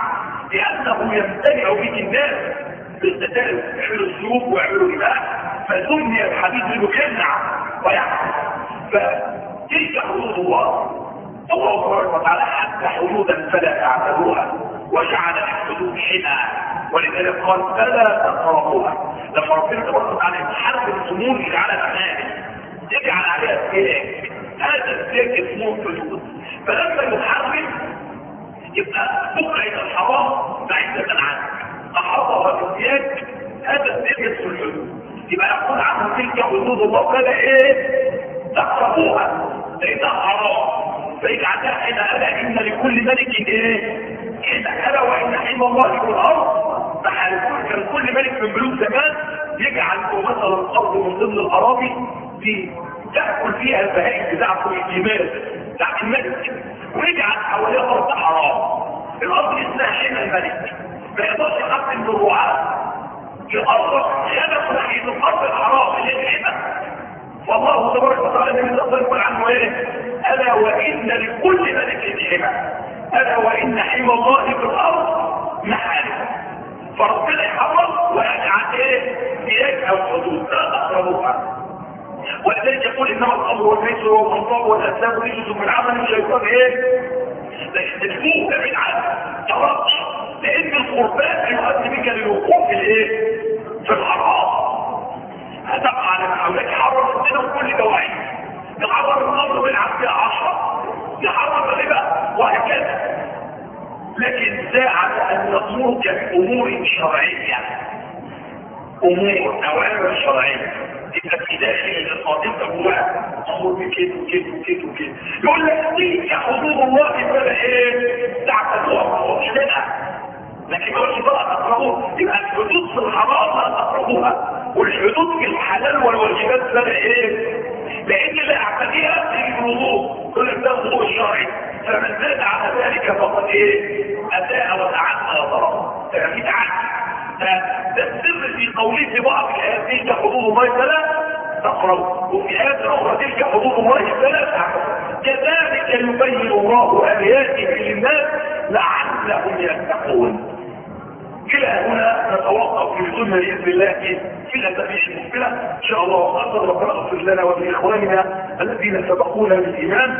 لأنه يمتنع به الناس بالقتال، يعملوا السيوف ويعملوا رماح، فسمي الحديد انه يمنع ويحفظ. فتلك حدود الله، الله سبحانه وتعالى حتى حدودا فلا تعتدوها وجعل الحدود حمى، ولذلك قال فلا تقربوها. لما ربنا تبارك وتعالى يحرم الامور يجعلها امانه، يجعل عليها سلاك، هذا السلاك اسمه حدود. فلما يحرم يبقى بكره الحرام بعيدا عنه، احاطها بالسلاك، هذا السلاك اسمه الحدود. يبقى يقول عنه تلك حدود الله فلا ايه تقربوها لانها حرام، فيجعلها حين ألا إن لكل ملك إيه؟ حين ألا وإن حين الله في الأرض. كان كل ملك من ملوك زمان يجعل مثلا الأرض من ضمن الأراضي في تأكل فيها البهائم بتاعته الجمال بتاعت الملك، ويجعل حواليها أرض حرام. الأرض اسمها حين الملك، ما يقدرش يحط من الرعاة الأرض خلق ناحية الأرض الحرام اللي هي الحمى. والله تبارك وتعالى النبي صلى الله عليه وسلم عنه ايه؟ الا وان لكل ملك حمى، الا وان حمى الله في الارض محارم. فربنا يحرم ويجعل ايه؟ يجعل حدود لا تقربوها. ولذلك يقول انما الامر والميسر والانصاب والاسباب رجس من عمل الشيطان ايه؟ تجتنبوه ابعد عنه تركش، لان القربان يؤدي بك للوقوف في الايه؟ في الحرام. هتقع على محاولات يحرم ربنا كل دواعي، يحرم الامر ويلعب فيها عشرة، يحرم الربا وهكذا. لكن ساعة ان نأمرك بامور شرعية، امور اوامر شرعية تبقى في داخل القاضية جواها امر بكده وكده وكده وكده، يقول لك تلك حدود الله فلا ايه تعتدوها مش منها. لكن يقول لك بقى تقربوها، يبقى الحدود في الحرام لا تقربوها، والحدود في الحلال والواجبات فلا ايه؟ لان اللي اعتديها في الوضوء كل ده وضوء الشرعي، فمن زاد على ذلك فقد ايه؟ اساء وتعدى وضرب، ففي تعدي. فده السر في قوله في بعض الايات تلك حدود الله فلا تقربوا، وفي ايات اخرى تلك حدود الله فلا تعتدوا. كذلك يبين الله اياته للناس لعلهم يتقون. إلى هنا نتوقف في الجملة بإذن الله في الأسابيع المقبلة إن شاء الله. وأسأل ربنا اغفر لنا ولإخواننا الذين سبقونا بالإيمان.